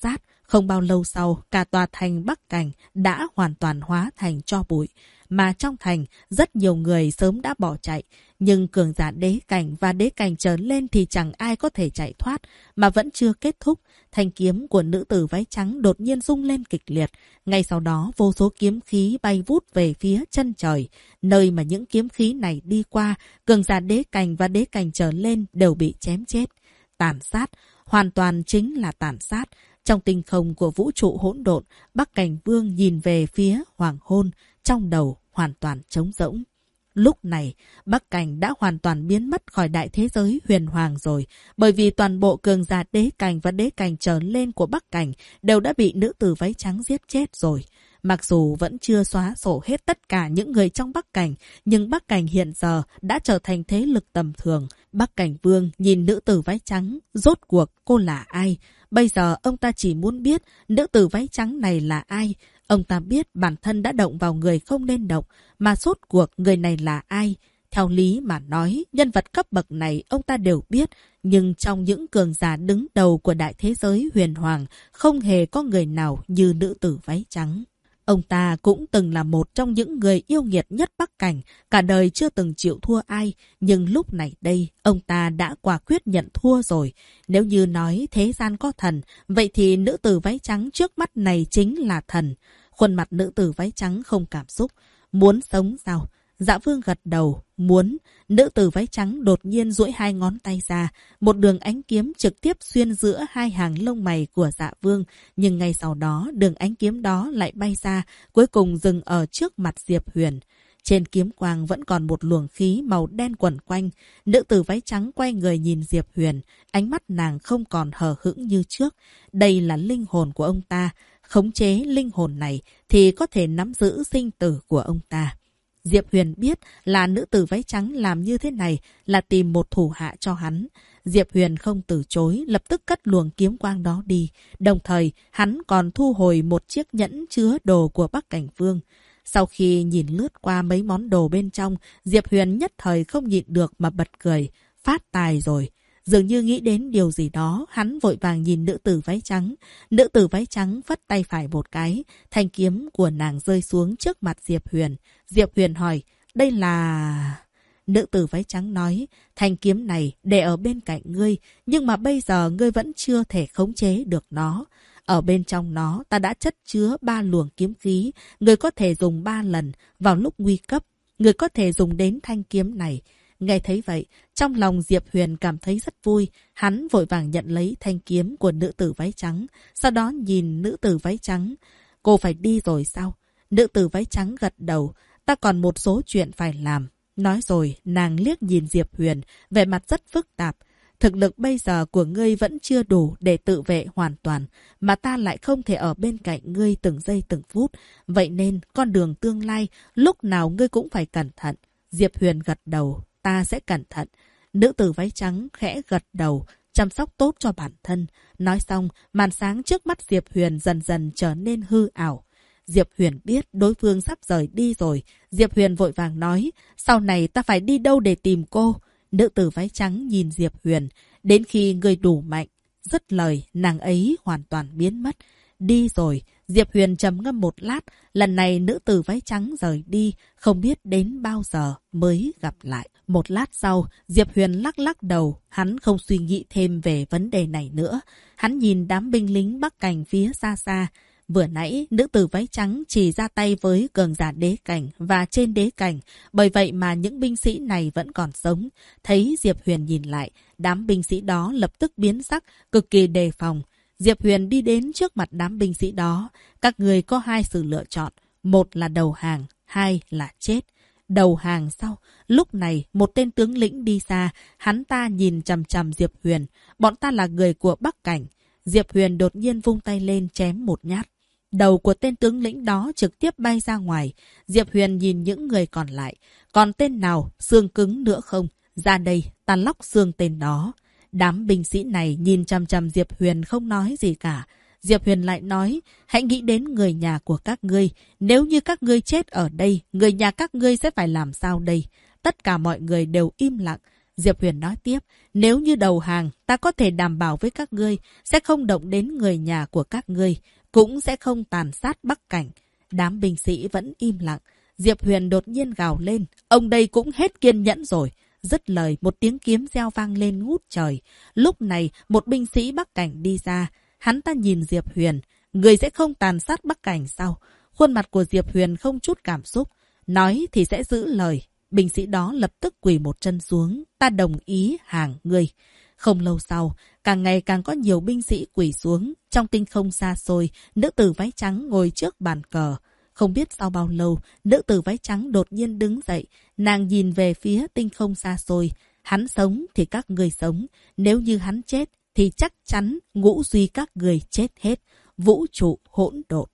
Không bao lâu sau, cả tòa thành Bắc Cảnh đã hoàn toàn hóa thành tro bụi. Mà trong thành, rất nhiều người sớm đã bỏ chạy. Nhưng cường giả đế cảnh và đế cảnh trở lên thì chẳng ai có thể chạy thoát. Mà vẫn chưa kết thúc, thanh kiếm của nữ tử váy trắng đột nhiên rung lên kịch liệt. Ngay sau đó, vô số kiếm khí bay vút về phía chân trời. Nơi mà những kiếm khí này đi qua, cường giả đế cảnh và đế cảnh trở lên đều bị chém chết. Tàn sát, hoàn toàn chính là tàn sát. Trong tinh không của vũ trụ hỗn độn, Bắc Cảnh Vương nhìn về phía hoàng hôn, trong đầu hoàn toàn trống rỗng. Lúc này, Bắc Cảnh đã hoàn toàn biến mất khỏi đại thế giới huyền hoàng rồi, bởi vì toàn bộ cường giả đế cảnh và đế cảnh trở lên của Bắc Cảnh đều đã bị nữ tử váy trắng giết chết rồi. Mặc dù vẫn chưa xóa sổ hết tất cả những người trong Bắc Cảnh, nhưng Bắc Cảnh hiện giờ đã trở thành thế lực tầm thường. Bắc Cảnh Vương nhìn nữ tử váy trắng, rốt cuộc cô là ai? Bây giờ ông ta chỉ muốn biết nữ tử váy trắng này là ai. Ông ta biết bản thân đã động vào người không nên động, mà rốt cuộc người này là ai? Theo lý mà nói, nhân vật cấp bậc này ông ta đều biết, nhưng trong những cường giả đứng đầu của đại thế giới huyền hoàng, không hề có người nào như nữ tử váy trắng. Ông ta cũng từng là một trong những người yêu nghiệt nhất Bắc Cảnh, cả đời chưa từng chịu thua ai, nhưng lúc này đây, ông ta đã quả quyết nhận thua rồi. Nếu như nói thế gian có thần, vậy thì nữ tử váy trắng trước mắt này chính là thần. Khuôn mặt nữ tử váy trắng không cảm xúc. Muốn sống sao? Dạ Vương gật đầu. Muốn. Nữ tử váy trắng đột nhiên duỗi hai ngón tay ra. Một đường ánh kiếm trực tiếp xuyên giữa hai hàng lông mày của Dạ Vương. Nhưng ngay sau đó, đường ánh kiếm đó lại bay ra, cuối cùng dừng ở trước mặt Diệp Huyền. Trên kiếm quang vẫn còn một luồng khí màu đen quẩn quanh. Nữ tử váy trắng quay người nhìn Diệp Huyền. Ánh mắt nàng không còn hờ hững như trước. Đây là linh hồn của ông ta. Khống chế linh hồn này thì có thể nắm giữ sinh tử của ông ta. Diệp Huyền biết là nữ tử váy trắng làm như thế này là tìm một thủ hạ cho hắn. Diệp Huyền không từ chối, lập tức cất luồng kiếm quang đó đi. Đồng thời, hắn còn thu hồi một chiếc nhẫn chứa đồ của Bắc Cảnh Vương. Sau khi nhìn lướt qua mấy món đồ bên trong, Diệp Huyền nhất thời không nhịn được mà bật cười. Phát tài rồi. Dường như nghĩ đến điều gì đó, hắn vội vàng nhìn nữ tử váy trắng. Nữ tử váy trắng vất tay phải một cái, thanh kiếm của nàng rơi xuống trước mặt Diệp Huyền. Diệp Huyền hỏi, đây là... Nữ tử váy trắng nói, thanh kiếm này để ở bên cạnh ngươi, nhưng mà bây giờ ngươi vẫn chưa thể khống chế được nó. Ở bên trong nó, ta đã chất chứa 3 luồng kiếm khí, ngươi có thể dùng 3 lần, vào lúc nguy cấp, ngươi có thể dùng đến thanh kiếm này. Nghe thấy vậy, trong lòng Diệp Huyền cảm thấy rất vui, hắn vội vàng nhận lấy thanh kiếm của nữ tử váy trắng, sau đó nhìn nữ tử váy trắng. Cô phải đi rồi sao? Nữ tử váy trắng gật đầu, ta còn một số chuyện phải làm. Nói rồi, nàng liếc nhìn Diệp Huyền, vẻ mặt rất phức tạp. Thực lực bây giờ của ngươi vẫn chưa đủ để tự vệ hoàn toàn, mà ta lại không thể ở bên cạnh ngươi từng giây từng phút. Vậy nên, con đường tương lai, lúc nào ngươi cũng phải cẩn thận. Diệp Huyền gật đầu, ta sẽ cẩn thận. Nữ tử váy trắng khẽ gật đầu, chăm sóc tốt cho bản thân. Nói xong, màn sáng trước mắt Diệp Huyền dần dần trở nên hư ảo. Diệp Huyền biết đối phương sắp rời đi rồi. Diệp Huyền vội vàng nói, sau này ta phải đi đâu để tìm cô? Nữ tử váy trắng nhìn Diệp Huyền, đến khi người đủ mạnh. Dứt lời, nàng ấy hoàn toàn biến mất. Đi rồi, Diệp Huyền trầm ngâm một lát, lần này nữ tử váy trắng rời đi, không biết đến bao giờ mới gặp lại. Một lát sau, Diệp Huyền lắc lắc đầu, hắn không suy nghĩ thêm về vấn đề này nữa. Hắn nhìn đám binh lính Bắc Cảnh phía xa xa. Vừa nãy, nữ tử váy trắng chỉ ra tay với cường giả đế cảnh và trên đế cảnh, bởi vậy mà những binh sĩ này vẫn còn sống. Thấy Diệp Huyền nhìn lại, đám binh sĩ đó lập tức biến sắc, cực kỳ đề phòng. Diệp Huyền đi đến trước mặt đám binh sĩ đó. Các người có 2 sự lựa chọn. 1 là đầu hàng, 2 là chết. Đầu hàng sau, lúc này một tên tướng lĩnh đi xa, hắn ta nhìn chằm chằm Diệp Huyền. Bọn ta là người của Bắc Cảnh. Diệp Huyền đột nhiên vung tay lên chém một nhát. Đầu của tên tướng lĩnh đó trực tiếp bay ra ngoài. Diệp Huyền nhìn những người còn lại. Còn tên nào xương cứng nữa không? Ra đây, ta lóc xương tên đó. Đám binh sĩ này nhìn chằm chằm Diệp Huyền không nói gì cả. Diệp Huyền lại nói, hãy nghĩ đến người nhà của các ngươi. Nếu như các ngươi chết ở đây, người nhà các ngươi sẽ phải làm sao đây? Tất cả mọi người đều im lặng. Diệp Huyền nói tiếp, nếu như đầu hàng, ta có thể đảm bảo với các ngươi, sẽ không động đến người nhà của các ngươi, cũng sẽ không tàn sát Bắc Cảnh. Đám binh sĩ vẫn im lặng. Diệp Huyền đột nhiên gào lên, ông đây cũng hết kiên nhẫn rồi. Dứt lời, một tiếng kiếm reo vang lên ngút trời. Lúc này, một binh sĩ Bắc Cảnh đi ra. Hắn ta nhìn Diệp Huyền, người sẽ không tàn sát Bắc Cảnh sao? Khuôn mặt của Diệp Huyền không chút cảm xúc. Nói thì sẽ giữ lời. Binh sĩ đó lập tức quỳ một chân xuống. Ta đồng ý hàng ngươi. Không lâu sau, càng ngày càng có nhiều binh sĩ quỳ xuống. Trong tinh không xa xôi, nữ tử váy trắng ngồi trước bàn cờ. Không biết sau bao lâu, nữ tử váy trắng đột nhiên đứng dậy. Nàng nhìn về phía tinh không xa xôi. Hắn sống thì các người sống. Nếu như hắn chết thì chắc chắn ngũ duy các người chết hết. Vũ trụ hỗn độn.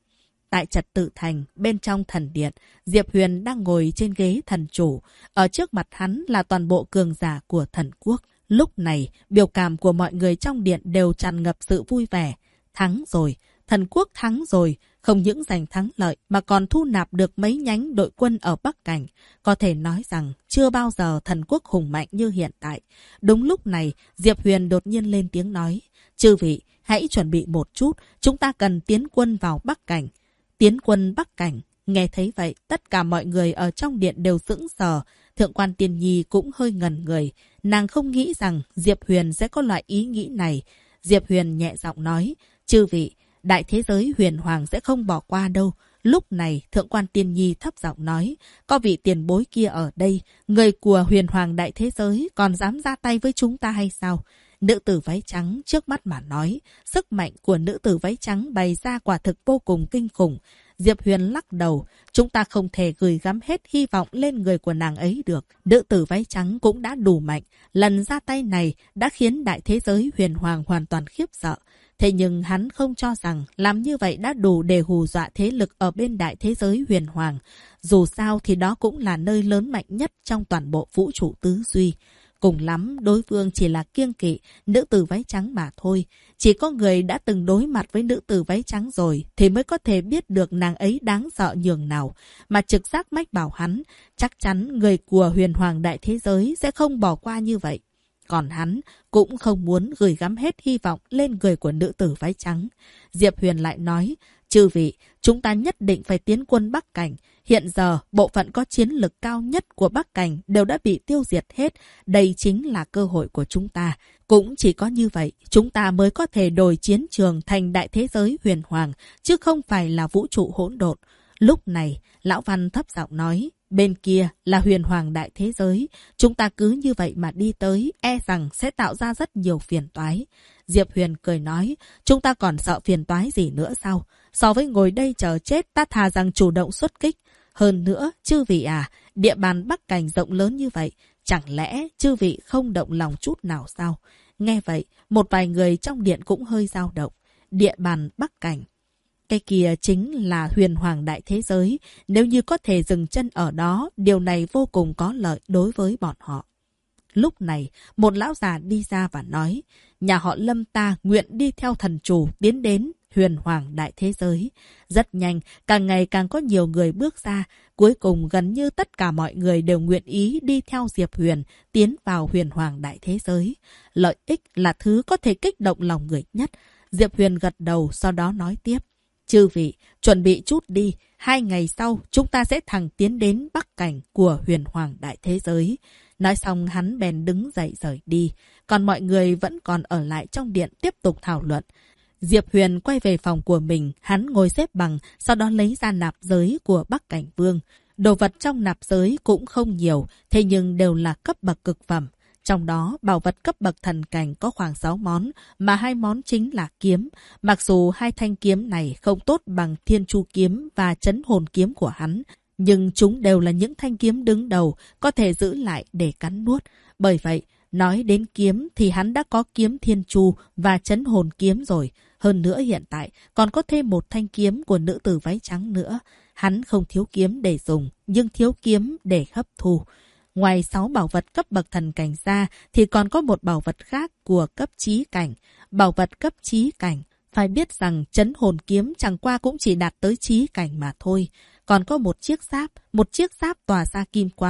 Tại trật tự thành, bên trong thần điện, Diệp Huyền đang ngồi trên ghế thần chủ. Ở trước mặt hắn là toàn bộ cường giả của thần quốc. Lúc này, biểu cảm của mọi người trong điện đều tràn ngập sự vui vẻ. Thắng rồi, thần quốc thắng rồi. Không những giành thắng lợi mà còn thu nạp được mấy nhánh đội quân ở Bắc Cảnh. Có thể nói rằng chưa bao giờ thần quốc hùng mạnh như hiện tại. Đúng lúc này, Diệp Huyền đột nhiên lên tiếng nói. Chư vị, hãy chuẩn bị một chút. Chúng ta cần tiến quân vào Bắc Cảnh. Tiến quân Bắc Cảnh. Nghe thấy vậy, tất cả mọi người ở trong điện đều sững sờ. Thượng quan Tiên Nhi cũng hơi ngẩn người. Nàng không nghĩ rằng Diệp Huyền sẽ có loại ý nghĩ này. Diệp Huyền nhẹ giọng nói. Chư vị, đại thế giới Huyền Hoàng sẽ không bỏ qua đâu. Lúc này, Thượng quan Tiên Nhi thấp giọng nói. Có vị tiền bối kia ở đây. Người của Huyền Hoàng đại thế giới còn dám ra tay với chúng ta hay sao? Nữ tử váy trắng trước mắt mà nói. Sức mạnh của nữ tử váy trắng bày ra quả thực vô cùng kinh khủng. Diệp Huyền lắc đầu. Chúng ta không thể gửi gắm hết hy vọng lên người của nàng ấy được. Nữ tử váy trắng cũng đã đủ mạnh. Lần ra tay này đã khiến đại thế giới Huyền Hoàng hoàn toàn khiếp sợ. Thế nhưng hắn không cho rằng làm như vậy đã đủ để hù dọa thế lực ở bên đại thế giới Huyền Hoàng. Dù sao thì đó cũng là nơi lớn mạnh nhất trong toàn bộ vũ trụ tứ duy. Cùng lắm, đối phương chỉ là kiêng kỵ nữ tử váy trắng mà thôi. Chỉ có người đã từng đối mặt với nữ tử váy trắng rồi thì mới có thể biết được nàng ấy đáng sợ nhường nào. Mà trực giác mách bảo hắn, chắc chắn người của Huyền Hoàng đại thế giới sẽ không bỏ qua như vậy. Còn hắn cũng không muốn gửi gắm hết hy vọng lên người của nữ tử váy trắng. Diệp Huyền lại nói, chư vị, chúng ta nhất định phải tiến quân Bắc Cảnh. Hiện giờ, bộ phận có chiến lực cao nhất của Bắc Cảnh đều đã bị tiêu diệt hết. Đây chính là cơ hội của chúng ta. Cũng chỉ có như vậy, chúng ta mới có thể đổi chiến trường thành đại thế giới Huyền Hoàng, chứ không phải là vũ trụ hỗn độn. Lúc này, Lão Văn thấp giọng nói, bên kia là Huyền Hoàng đại thế giới. Chúng ta cứ như vậy mà đi tới, e rằng sẽ tạo ra rất nhiều phiền toái. Diệp Huyền cười nói, chúng ta còn sợ phiền toái gì nữa sao? So với ngồi đây chờ chết, ta thà rằng chủ động xuất kích. Hơn nữa, chư vị à, địa bàn Bắc Cảnh rộng lớn như vậy, chẳng lẽ chư vị không động lòng chút nào sao? Nghe vậy, một vài người trong điện cũng hơi dao động. Địa bàn Bắc Cảnh. Cái kia chính là Huyền Hoàng đại thế giới. Nếu như có thể dừng chân ở đó, điều này vô cùng có lợi đối với bọn họ. Lúc này, một lão già đi ra và nói, nhà họ Lâm ta nguyện đi theo thần chủ tiến đến Huyền Hoàng đại thế giới. Rất nhanh, càng ngày càng có nhiều người bước ra. Cuối cùng gần như tất cả mọi người đều nguyện ý đi theo Diệp Huyền tiến vào Huyền Hoàng đại thế giới. Lợi ích là thứ có thể kích động lòng người nhất. Diệp Huyền gật đầu, sau đó nói tiếp. Chư vị, chuẩn bị chút đi. 2 ngày sau, chúng ta sẽ thẳng tiến đến Bắc Cảnh của Huyền Hoàng đại thế giới. Nói xong hắn bèn đứng dậy rời đi. Còn mọi người vẫn còn ở lại trong điện tiếp tục thảo luận. Diệp Huyền quay về phòng của mình, hắn ngồi xếp bằng, sau đó lấy ra nạp giới của Bắc Cảnh Vương. Đồ vật trong nạp giới cũng không nhiều, thế nhưng đều là cấp bậc cực phẩm. Trong đó, bảo vật cấp bậc thần cảnh có khoảng 6 món, mà 2 món chính là kiếm. Mặc dù 2 thanh kiếm này không tốt bằng Thiên Chu kiếm và Chấn Hồn kiếm của hắn, nhưng chúng đều là những thanh kiếm đứng đầu, có thể giữ lại để cắn nuốt. Bởi vậy, nói đến kiếm thì hắn đã có kiếm Thiên Chu và Chấn Hồn kiếm rồi. Hơn nữa hiện tại còn có thêm một thanh kiếm của nữ tử váy trắng nữa. Hắn không thiếu kiếm để dùng, nhưng thiếu kiếm để hấp thu. Ngoài 6 bảo vật cấp bậc thần cảnh ra thì còn có một bảo vật khác của cấp chí cảnh. Bảo vật cấp chí cảnh, phải biết rằng Chấn Hồn kiếm chẳng qua cũng chỉ đạt tới chí cảnh mà thôi. Còn có một chiếc giáp tỏa ra kim quang.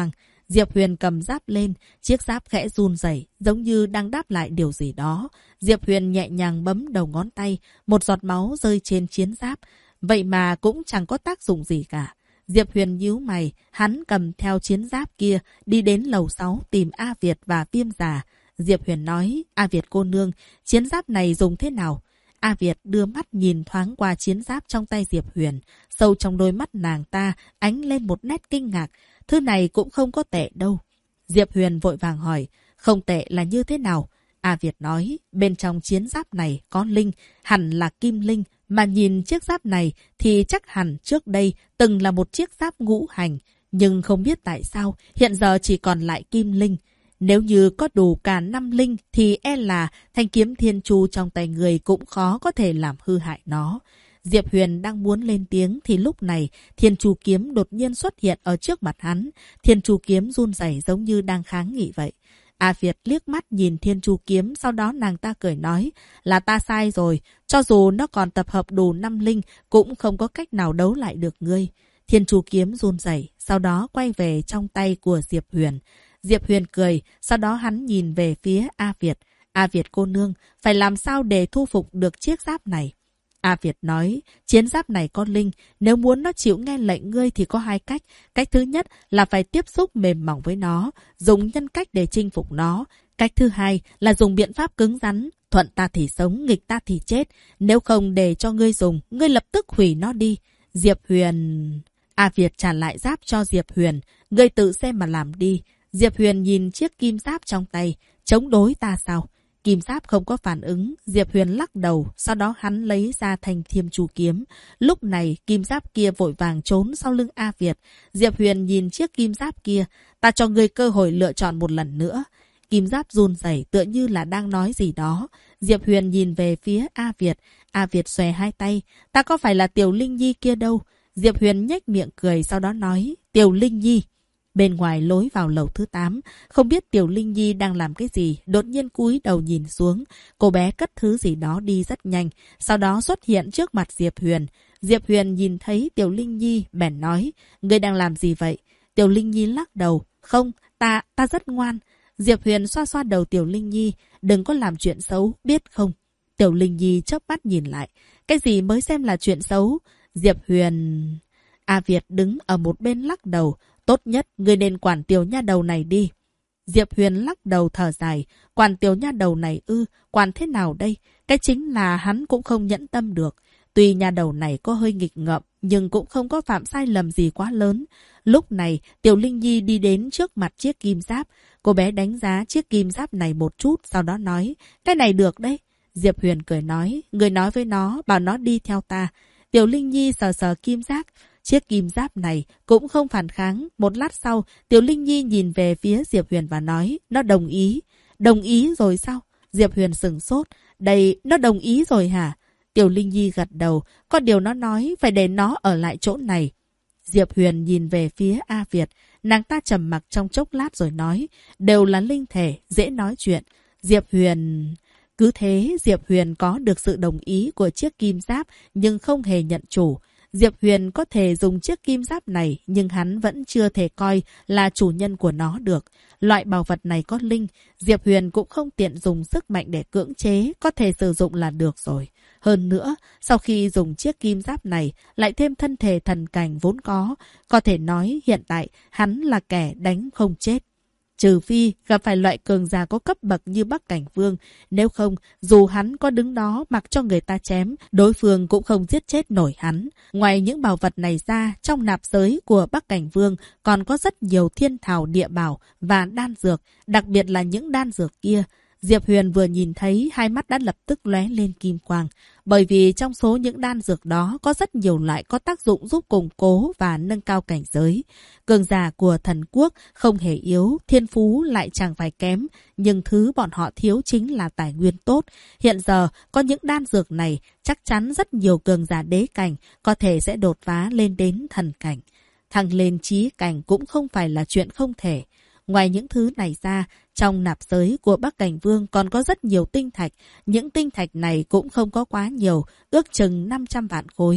Diệp Huyền cầm giáp lên, chiếc giáp khẽ run rẩy, giống như đang đáp lại điều gì đó. Diệp Huyền nhẹ nhàng bấm đầu ngón tay, một giọt máu rơi trên chiến giáp. Vậy mà cũng chẳng có tác dụng gì cả. Diệp Huyền nhíu mày, hắn cầm theo chiến giáp kia, đi đến lầu 6 tìm A Việt và Viêm Già. Diệp Huyền nói, A Việt cô nương, chiến giáp này dùng thế nào? A Việt đưa mắt nhìn thoáng qua chiến giáp trong tay Diệp Huyền. Sâu trong đôi mắt nàng ta ánh lên một nét kinh ngạc. Thứ này cũng không có tệ đâu. Diệp Huyền vội vàng hỏi, không tệ là như thế nào? A Việt nói, bên trong chiến giáp này có linh, hẳn là kim linh. Mà nhìn chiếc giáp này thì chắc hẳn trước đây từng là một chiếc giáp ngũ hành. Nhưng không biết tại sao hiện giờ chỉ còn lại kim linh. Nếu như có đủ cả 5 linh thì e là thanh kiếm thiên chu trong tay người cũng khó có thể làm hư hại nó. Diệp Huyền đang muốn lên tiếng thì lúc này thiên chu kiếm đột nhiên xuất hiện ở trước mặt hắn. Thiên chu kiếm run rẩy giống như đang kháng nghị vậy. A Việt liếc mắt nhìn thiên chu kiếm, sau đó nàng ta cười nói là ta sai rồi. Cho dù nó còn tập hợp đủ 5 linh cũng không có cách nào đấu lại được ngươi. Thiên chu kiếm run rẩy, sau đó quay về trong tay của Diệp Huyền. Diệp Huyền cười, sau đó hắn nhìn về phía A Việt. A Việt cô nương, phải làm sao để thu phục được chiếc giáp này? A Việt nói, chiến giáp này có linh, nếu muốn nó chịu nghe lệnh ngươi thì có 2 cách. Cách thứ nhất là phải tiếp xúc mềm mỏng với nó, dùng nhân cách để chinh phục nó. Cách thứ hai là dùng biện pháp cứng rắn, thuận ta thì sống, nghịch ta thì chết. Nếu không để cho ngươi dùng, ngươi lập tức hủy nó đi. Diệp Huyền... A Việt trả lại giáp cho Diệp Huyền, ngươi tự xem mà làm đi. Diệp Huyền nhìn chiếc kim giáp trong tay, chống đối ta sao? Kim giáp không có phản ứng, Diệp Huyền lắc đầu, sau đó hắn lấy ra thanh thiên chu kiếm. Lúc này, kim giáp kia vội vàng trốn sau lưng A Việt. Diệp Huyền nhìn chiếc kim giáp kia, ta cho ngươi cơ hội lựa chọn một lần nữa. Kim giáp run rẩy tựa như là đang nói gì đó. Diệp Huyền nhìn về phía A Việt. A Việt xòe 2 tay, ta có phải là Tiểu Linh Nhi kia đâu? Diệp Huyền nhếch miệng cười, sau đó nói, Tiểu Linh Nhi. Bên ngoài lối vào lầu thứ 8, không biết Tiểu Linh Nhi đang làm cái gì, đột nhiên cúi đầu nhìn xuống. Cô bé cất thứ gì đó đi rất nhanh, sau đó xuất hiện trước mặt Diệp Huyền. Diệp Huyền nhìn thấy Tiểu Linh Nhi, bèn nói, ngươi đang làm gì vậy? Tiểu Linh Nhi lắc đầu, không, ta rất ngoan. Diệp Huyền xoa xoa đầu Tiểu Linh Nhi, đừng có làm chuyện xấu, biết không? Tiểu Linh Nhi chớp mắt nhìn lại, cái gì mới xem là chuyện xấu? Diệp Huyền... A Việt đứng ở một bên lắc đầu, tốt nhất ngươi nên quản tiểu nha đầu này đi. Diệp Huyền lắc đầu thở dài, quản tiểu nha đầu này quản thế nào đây? Cái chính là hắn cũng không nhẫn tâm được. Tuy nha đầu này có hơi nghịch ngợm, nhưng cũng không có phạm sai lầm gì quá lớn. Lúc này, Tiểu Linh Nhi đi đến trước mặt chiếc kim giáp. Cô bé đánh giá chiếc kim giáp này một chút, sau đó nói, cái này được đấy. Diệp Huyền cười nói, người nói với nó, bảo nó đi theo ta. Tiểu Linh Nhi sờ sờ kim giáp. Chiếc kim giáp này cũng không phản kháng. Một lát sau, Tiểu Linh Nhi nhìn về phía Diệp Huyền và nói, nó đồng ý. Đồng ý rồi sao? Diệp Huyền sửng sốt. Đây, nó đồng ý rồi hả? Tiểu Linh Nhi gật đầu. Có điều nó nói phải để nó ở lại chỗ này. Diệp Huyền nhìn về phía A Việt. Nàng ta trầm mặc trong chốc lát rồi nói, đều là linh thể, dễ nói chuyện. Diệp Huyền... Cứ thế, Diệp Huyền có được sự đồng ý của chiếc kim giáp nhưng không hề nhận chủ. Diệp Huyền có thể dùng chiếc kim giáp này nhưng hắn vẫn chưa thể coi là chủ nhân của nó được. Loại bảo vật này có linh, Diệp Huyền cũng không tiện dùng sức mạnh để cưỡng chế, có thể sử dụng là được rồi. Hơn nữa, sau khi dùng chiếc kim giáp này, lại thêm thân thể thần cảnh vốn có thể nói hiện tại hắn là kẻ đánh không chết. Trừ phi gặp phải loại cường giả có cấp bậc như Bắc Cảnh Vương, nếu không, dù hắn có đứng đó mặc cho người ta chém, đối phương cũng không giết chết nổi hắn. Ngoài những bảo vật này ra, trong nạp giới của Bắc Cảnh Vương còn có rất nhiều thiên thảo địa bảo và đan dược, đặc biệt là những đan dược kia. Diệp Huyền vừa nhìn thấy, hai mắt đã lập tức lóe lên kim quang. Bởi vì trong số những đan dược đó có rất nhiều loại có tác dụng giúp củng cố và nâng cao cảnh giới. Cường giả của thần quốc không hề yếu, thiên phú lại chẳng phải kém, nhưng thứ bọn họ thiếu chính là tài nguyên tốt. Hiện giờ có những đan dược này, chắc chắn rất nhiều cường giả đế cảnh có thể sẽ đột phá lên đến thần cảnh. Thăng lên chí cảnh cũng không phải là chuyện không thể. Ngoài những thứ này ra, trong nạp giới của Bắc Cảnh Vương còn có rất nhiều tinh thạch. Những tinh thạch này cũng không có quá nhiều, ước chừng 500 vạn khối.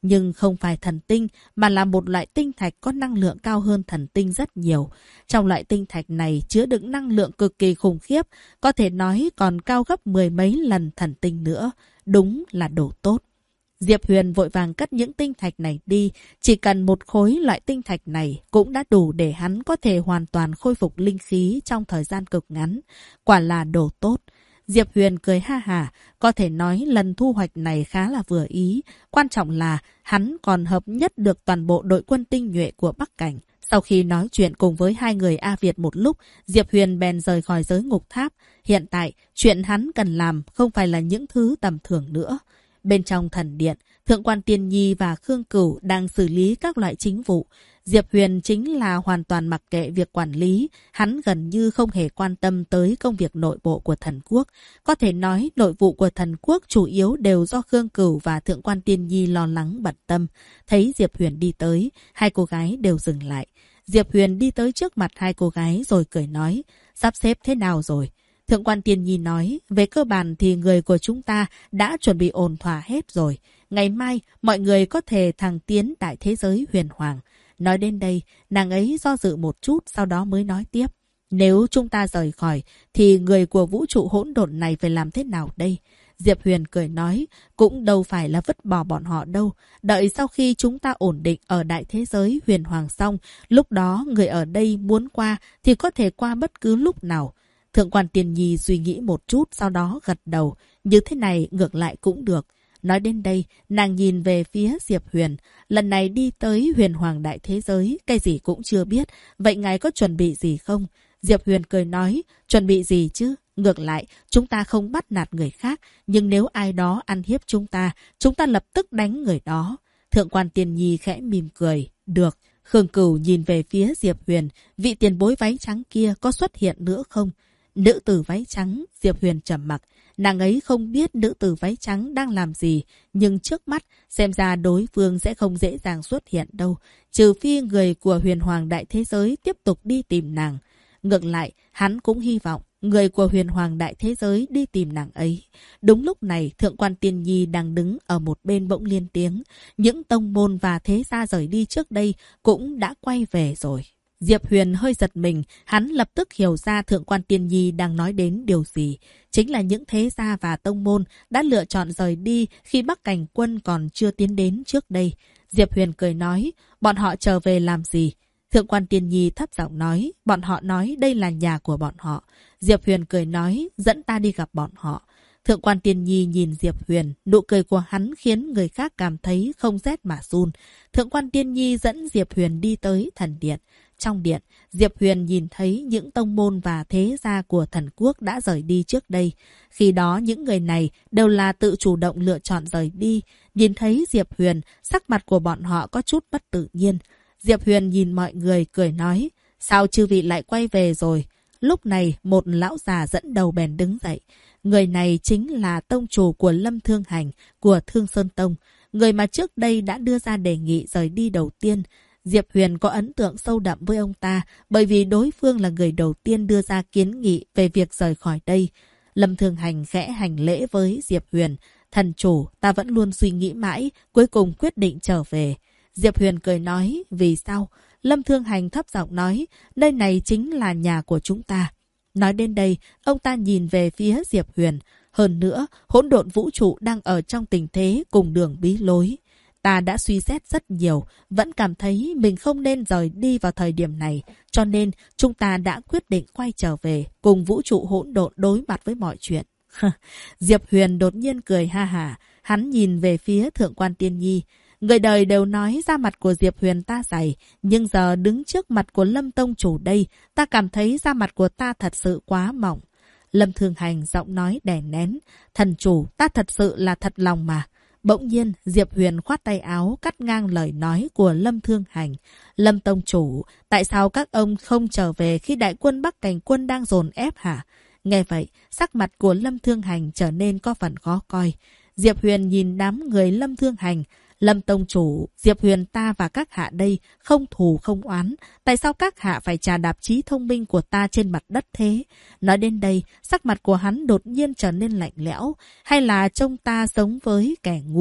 nhưng không phải thần tinh mà là một loại tinh thạch có năng lượng cao hơn thần tinh rất nhiều. Trong loại tinh thạch này chứa đựng năng lượng cực kỳ khủng khiếp, có thể nói còn cao gấp 10 mấy lần thần tinh nữa. Đúng là đồ tốt. Diệp Huyền vội vàng cất những tinh thạch này đi, chỉ cần một khối loại tinh thạch này cũng đã đủ để hắn có thể hoàn toàn khôi phục linh khí trong thời gian cực ngắn. Quả là đồ tốt. Diệp Huyền cười ha hả, có thể nói lần thu hoạch này khá là vừa ý. Quan trọng là hắn còn hợp nhất được toàn bộ đội quân tinh nhuệ của Bắc Cảnh. Sau khi nói chuyện cùng với hai người A Việt một lúc, Diệp Huyền bèn rời khỏi giới ngục tháp. Hiện tại, chuyện hắn cần làm không phải là những thứ tầm thường nữa. Bên trong thần điện, Thượng quan Tiên Nhi và Khương Cửu đang xử lý các loại chính vụ. Diệp Huyền chính là hoàn toàn mặc kệ việc quản lý, hắn gần như không hề quan tâm tới công việc nội bộ của thần quốc. Có thể nói nội vụ của thần quốc chủ yếu đều do Khương Cửu và Thượng quan Tiên Nhi lo lắng bận tâm. Thấy Diệp Huyền đi tới, hai cô gái đều dừng lại. Diệp Huyền đi tới trước mặt hai cô gái rồi cười nói, sắp xếp thế nào rồi? Thượng quan Tiên Nhi nói, về cơ bản thì người của chúng ta đã chuẩn bị ổn thỏa hết rồi. Ngày mai, mọi người có thể thăng tiến đại thế giới huyền hoàng. Nói đến đây, nàng ấy do dự một chút, sau đó mới nói tiếp. Nếu chúng ta rời khỏi, thì người của vũ trụ hỗn độn này phải làm thế nào đây? Diệp Huyền cười nói, cũng đâu phải là vứt bỏ bọn họ đâu. Đợi sau khi chúng ta ổn định ở đại thế giới huyền hoàng xong, lúc đó người ở đây muốn qua thì có thể qua bất cứ lúc nào. Thượng quan Tiên Nhi suy nghĩ một chút, sau đó gật đầu. Như thế này ngược lại cũng được. Nói đến đây, nàng nhìn về phía Diệp Huyền. Lần này đi tới huyền hoàng đại thế giới, cái gì cũng chưa biết. Vậy ngài có chuẩn bị gì không? Diệp Huyền cười nói, chuẩn bị gì chứ? Ngược lại, chúng ta không bắt nạt người khác. Nhưng nếu ai đó ăn hiếp chúng ta lập tức đánh người đó. Thượng quan Tiên Nhi khẽ mỉm cười. Được. Khương Cửu nhìn về phía Diệp Huyền. Vị tiền bối váy trắng kia có xuất hiện nữa không? Nữ tử váy trắng, Diệp Huyền trầm mặc. Nàng ấy không biết nữ tử váy trắng đang làm gì, nhưng trước mắt xem ra đối phương sẽ không dễ dàng xuất hiện đâu, trừ phi người của huyền hoàng đại thế giới tiếp tục đi tìm nàng. Ngược lại, hắn cũng hy vọng người của huyền hoàng đại thế giới đi tìm nàng ấy. Đúng lúc này, Thượng quan Tiên Nhi đang đứng ở một bên bỗng lên tiếng. Những tông môn và thế gia rời đi trước đây cũng đã quay về rồi. Diệp Huyền hơi giật mình, hắn lập tức hiểu ra Thượng quan Tiên Nhi đang nói đến điều gì. Chính là những thế gia và tông môn đã lựa chọn rời đi khi Bắc Cảnh quân còn chưa tiến đến trước đây. Diệp Huyền cười nói, bọn họ trở về làm gì? Thượng quan Tiên Nhi thấp giọng nói, bọn họ nói đây là nhà của bọn họ. Diệp Huyền cười nói, dẫn ta đi gặp bọn họ. Thượng quan Tiên Nhi nhìn Diệp Huyền, nụ cười của hắn khiến người khác cảm thấy không rét mà run. Thượng quan Tiên Nhi dẫn Diệp Huyền đi tới thần điện. Trong điện, Diệp Huyền nhìn thấy những tông môn và thế gia của thần quốc đã rời đi trước đây. Khi đó những người này đều là tự chủ động lựa chọn rời đi. Nhìn thấy Diệp Huyền, sắc mặt của bọn họ có chút bất tự nhiên. Diệp Huyền nhìn mọi người cười nói, sao chư vị lại quay về rồi? Lúc này một lão già dẫn đầu bèn đứng dậy. Người này chính là tông chủ của Lâm Thương Hành, của Thương Sơn Tông. Người mà trước đây đã đưa ra đề nghị rời đi đầu tiên. Diệp Huyền có ấn tượng sâu đậm với ông ta bởi vì đối phương là người đầu tiên đưa ra kiến nghị về việc rời khỏi đây. Lâm Thương Hành khẽ hành lễ với Diệp Huyền. Thần chủ, ta vẫn luôn suy nghĩ mãi, cuối cùng quyết định trở về. Diệp Huyền cười nói, vì sao? Lâm Thương Hành thấp giọng nói, nơi này chính là nhà của chúng ta. Nói đến đây, ông ta nhìn về phía Diệp Huyền. Hơn nữa, hỗn độn vũ trụ đang ở trong tình thế cùng đường bí lối. Ta đã suy xét rất nhiều, vẫn cảm thấy mình không nên rời đi vào thời điểm này. Cho nên, chúng ta đã quyết định quay trở về, cùng vũ trụ hỗn độn đối mặt với mọi chuyện. Diệp Huyền đột nhiên cười ha hả. Hắn nhìn về phía Thượng quan Tiên Nhi. Người đời đều nói da mặt của Diệp Huyền ta dày, nhưng giờ đứng trước mặt của Lâm Tông Chủ đây, ta cảm thấy da mặt của ta thật sự quá mỏng. Lâm Thương Hành giọng nói đè nén. Thần chủ, ta thật sự là thật lòng mà. Bỗng nhiên, Diệp Huyền khoát tay áo cắt ngang lời nói của Lâm Thương Hành. Lâm Tông Chủ, tại sao các ông không trở về khi đại quân Bắc Cảnh quân đang dồn ép hả? Nghe vậy, sắc mặt của Lâm Thương Hành trở nên có phần khó coi. Diệp Huyền nhìn đám người Lâm Thương Hành. Lâm Tông Chủ, Diệp Huyền ta và các hạ đây không thù không oán. Tại sao các hạ phải trà đạp trí thông minh của ta trên mặt đất thế? Nói đến đây, sắc mặt của hắn đột nhiên trở nên lạnh lẽo. Hay là trông ta giống với kẻ ngu?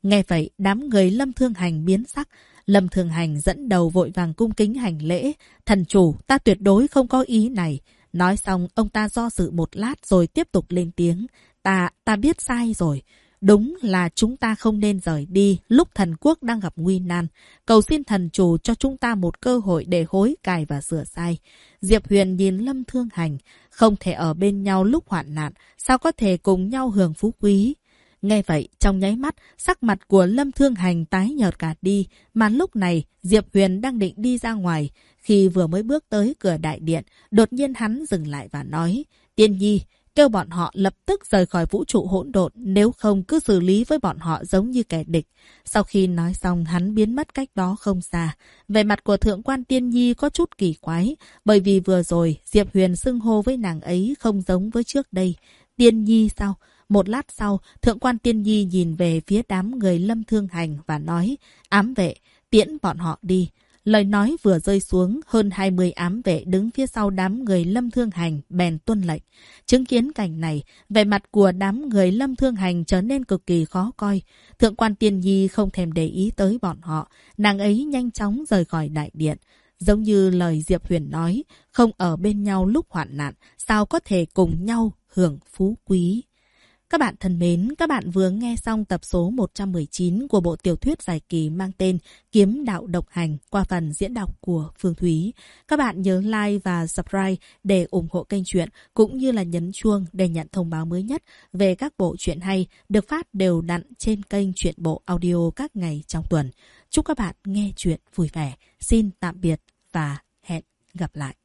Nghe vậy, đám người Lâm Thương Hành biến sắc. Lâm Thương Hành dẫn đầu vội vàng cung kính hành lễ. Thần chủ, ta tuyệt đối không có ý này. Nói xong, ông ta do dự một lát rồi tiếp tục lên tiếng. Ta biết sai rồi. Đúng là chúng ta không nên rời đi lúc thần quốc đang gặp nguy nan. Cầu xin thần chủ cho chúng ta một cơ hội để hối cải và sửa sai. Diệp Huyền nhìn Lâm Thương Hành. Không thể ở bên nhau lúc hoạn nạn. Sao có thể cùng nhau hưởng phú quý? Nghe vậy, trong nháy mắt, sắc mặt của Lâm Thương Hành tái nhợt cả đi. Mà lúc này, Diệp Huyền đang định đi ra ngoài. Khi vừa mới bước tới cửa đại điện, đột nhiên hắn dừng lại và nói. Tiên nhi, kêu bọn họ lập tức rời khỏi vũ trụ hỗn độn, nếu không cứ xử lý với bọn họ giống như kẻ địch. Sau khi nói xong, hắn biến mất cách đó không xa. Vẻ mặt của Thượng quan Tiên Nhi có chút kỳ quái, bởi vì vừa rồi Diệp Huyền xưng hô với nàng ấy không giống với trước đây. Tiên Nhi sao? Một lát sau, Thượng quan Tiên Nhi nhìn về phía đám người Lâm Thương Hành và nói, ám vệ, tiễn bọn họ đi. Lời nói vừa rơi xuống, hơn 20 ám vệ đứng phía sau đám người Lâm Thương Hành bèn tuân lệnh. Chứng kiến cảnh này, vẻ mặt của đám người Lâm Thương Hành trở nên cực kỳ khó coi. Thượng quan Tiên Nhi không thèm để ý tới bọn họ, nàng ấy nhanh chóng rời khỏi đại điện. Giống như lời Diệp Huyền nói, không ở bên nhau lúc hoạn nạn, sao có thể cùng nhau hưởng phú quý. Các bạn thân mến, các bạn vừa nghe xong tập số 119 của bộ tiểu thuyết dài kỳ mang tên Kiếm Đạo Độc Hành qua phần diễn đọc của Phương Thúy. Các bạn nhớ like và subscribe để ủng hộ kênh truyện, cũng như là nhấn chuông để nhận thông báo mới nhất về các bộ truyện hay được phát đều đặn trên kênh Truyện Bộ Audio các ngày trong tuần. Chúc các bạn nghe truyện vui vẻ. Xin tạm biệt và hẹn gặp lại.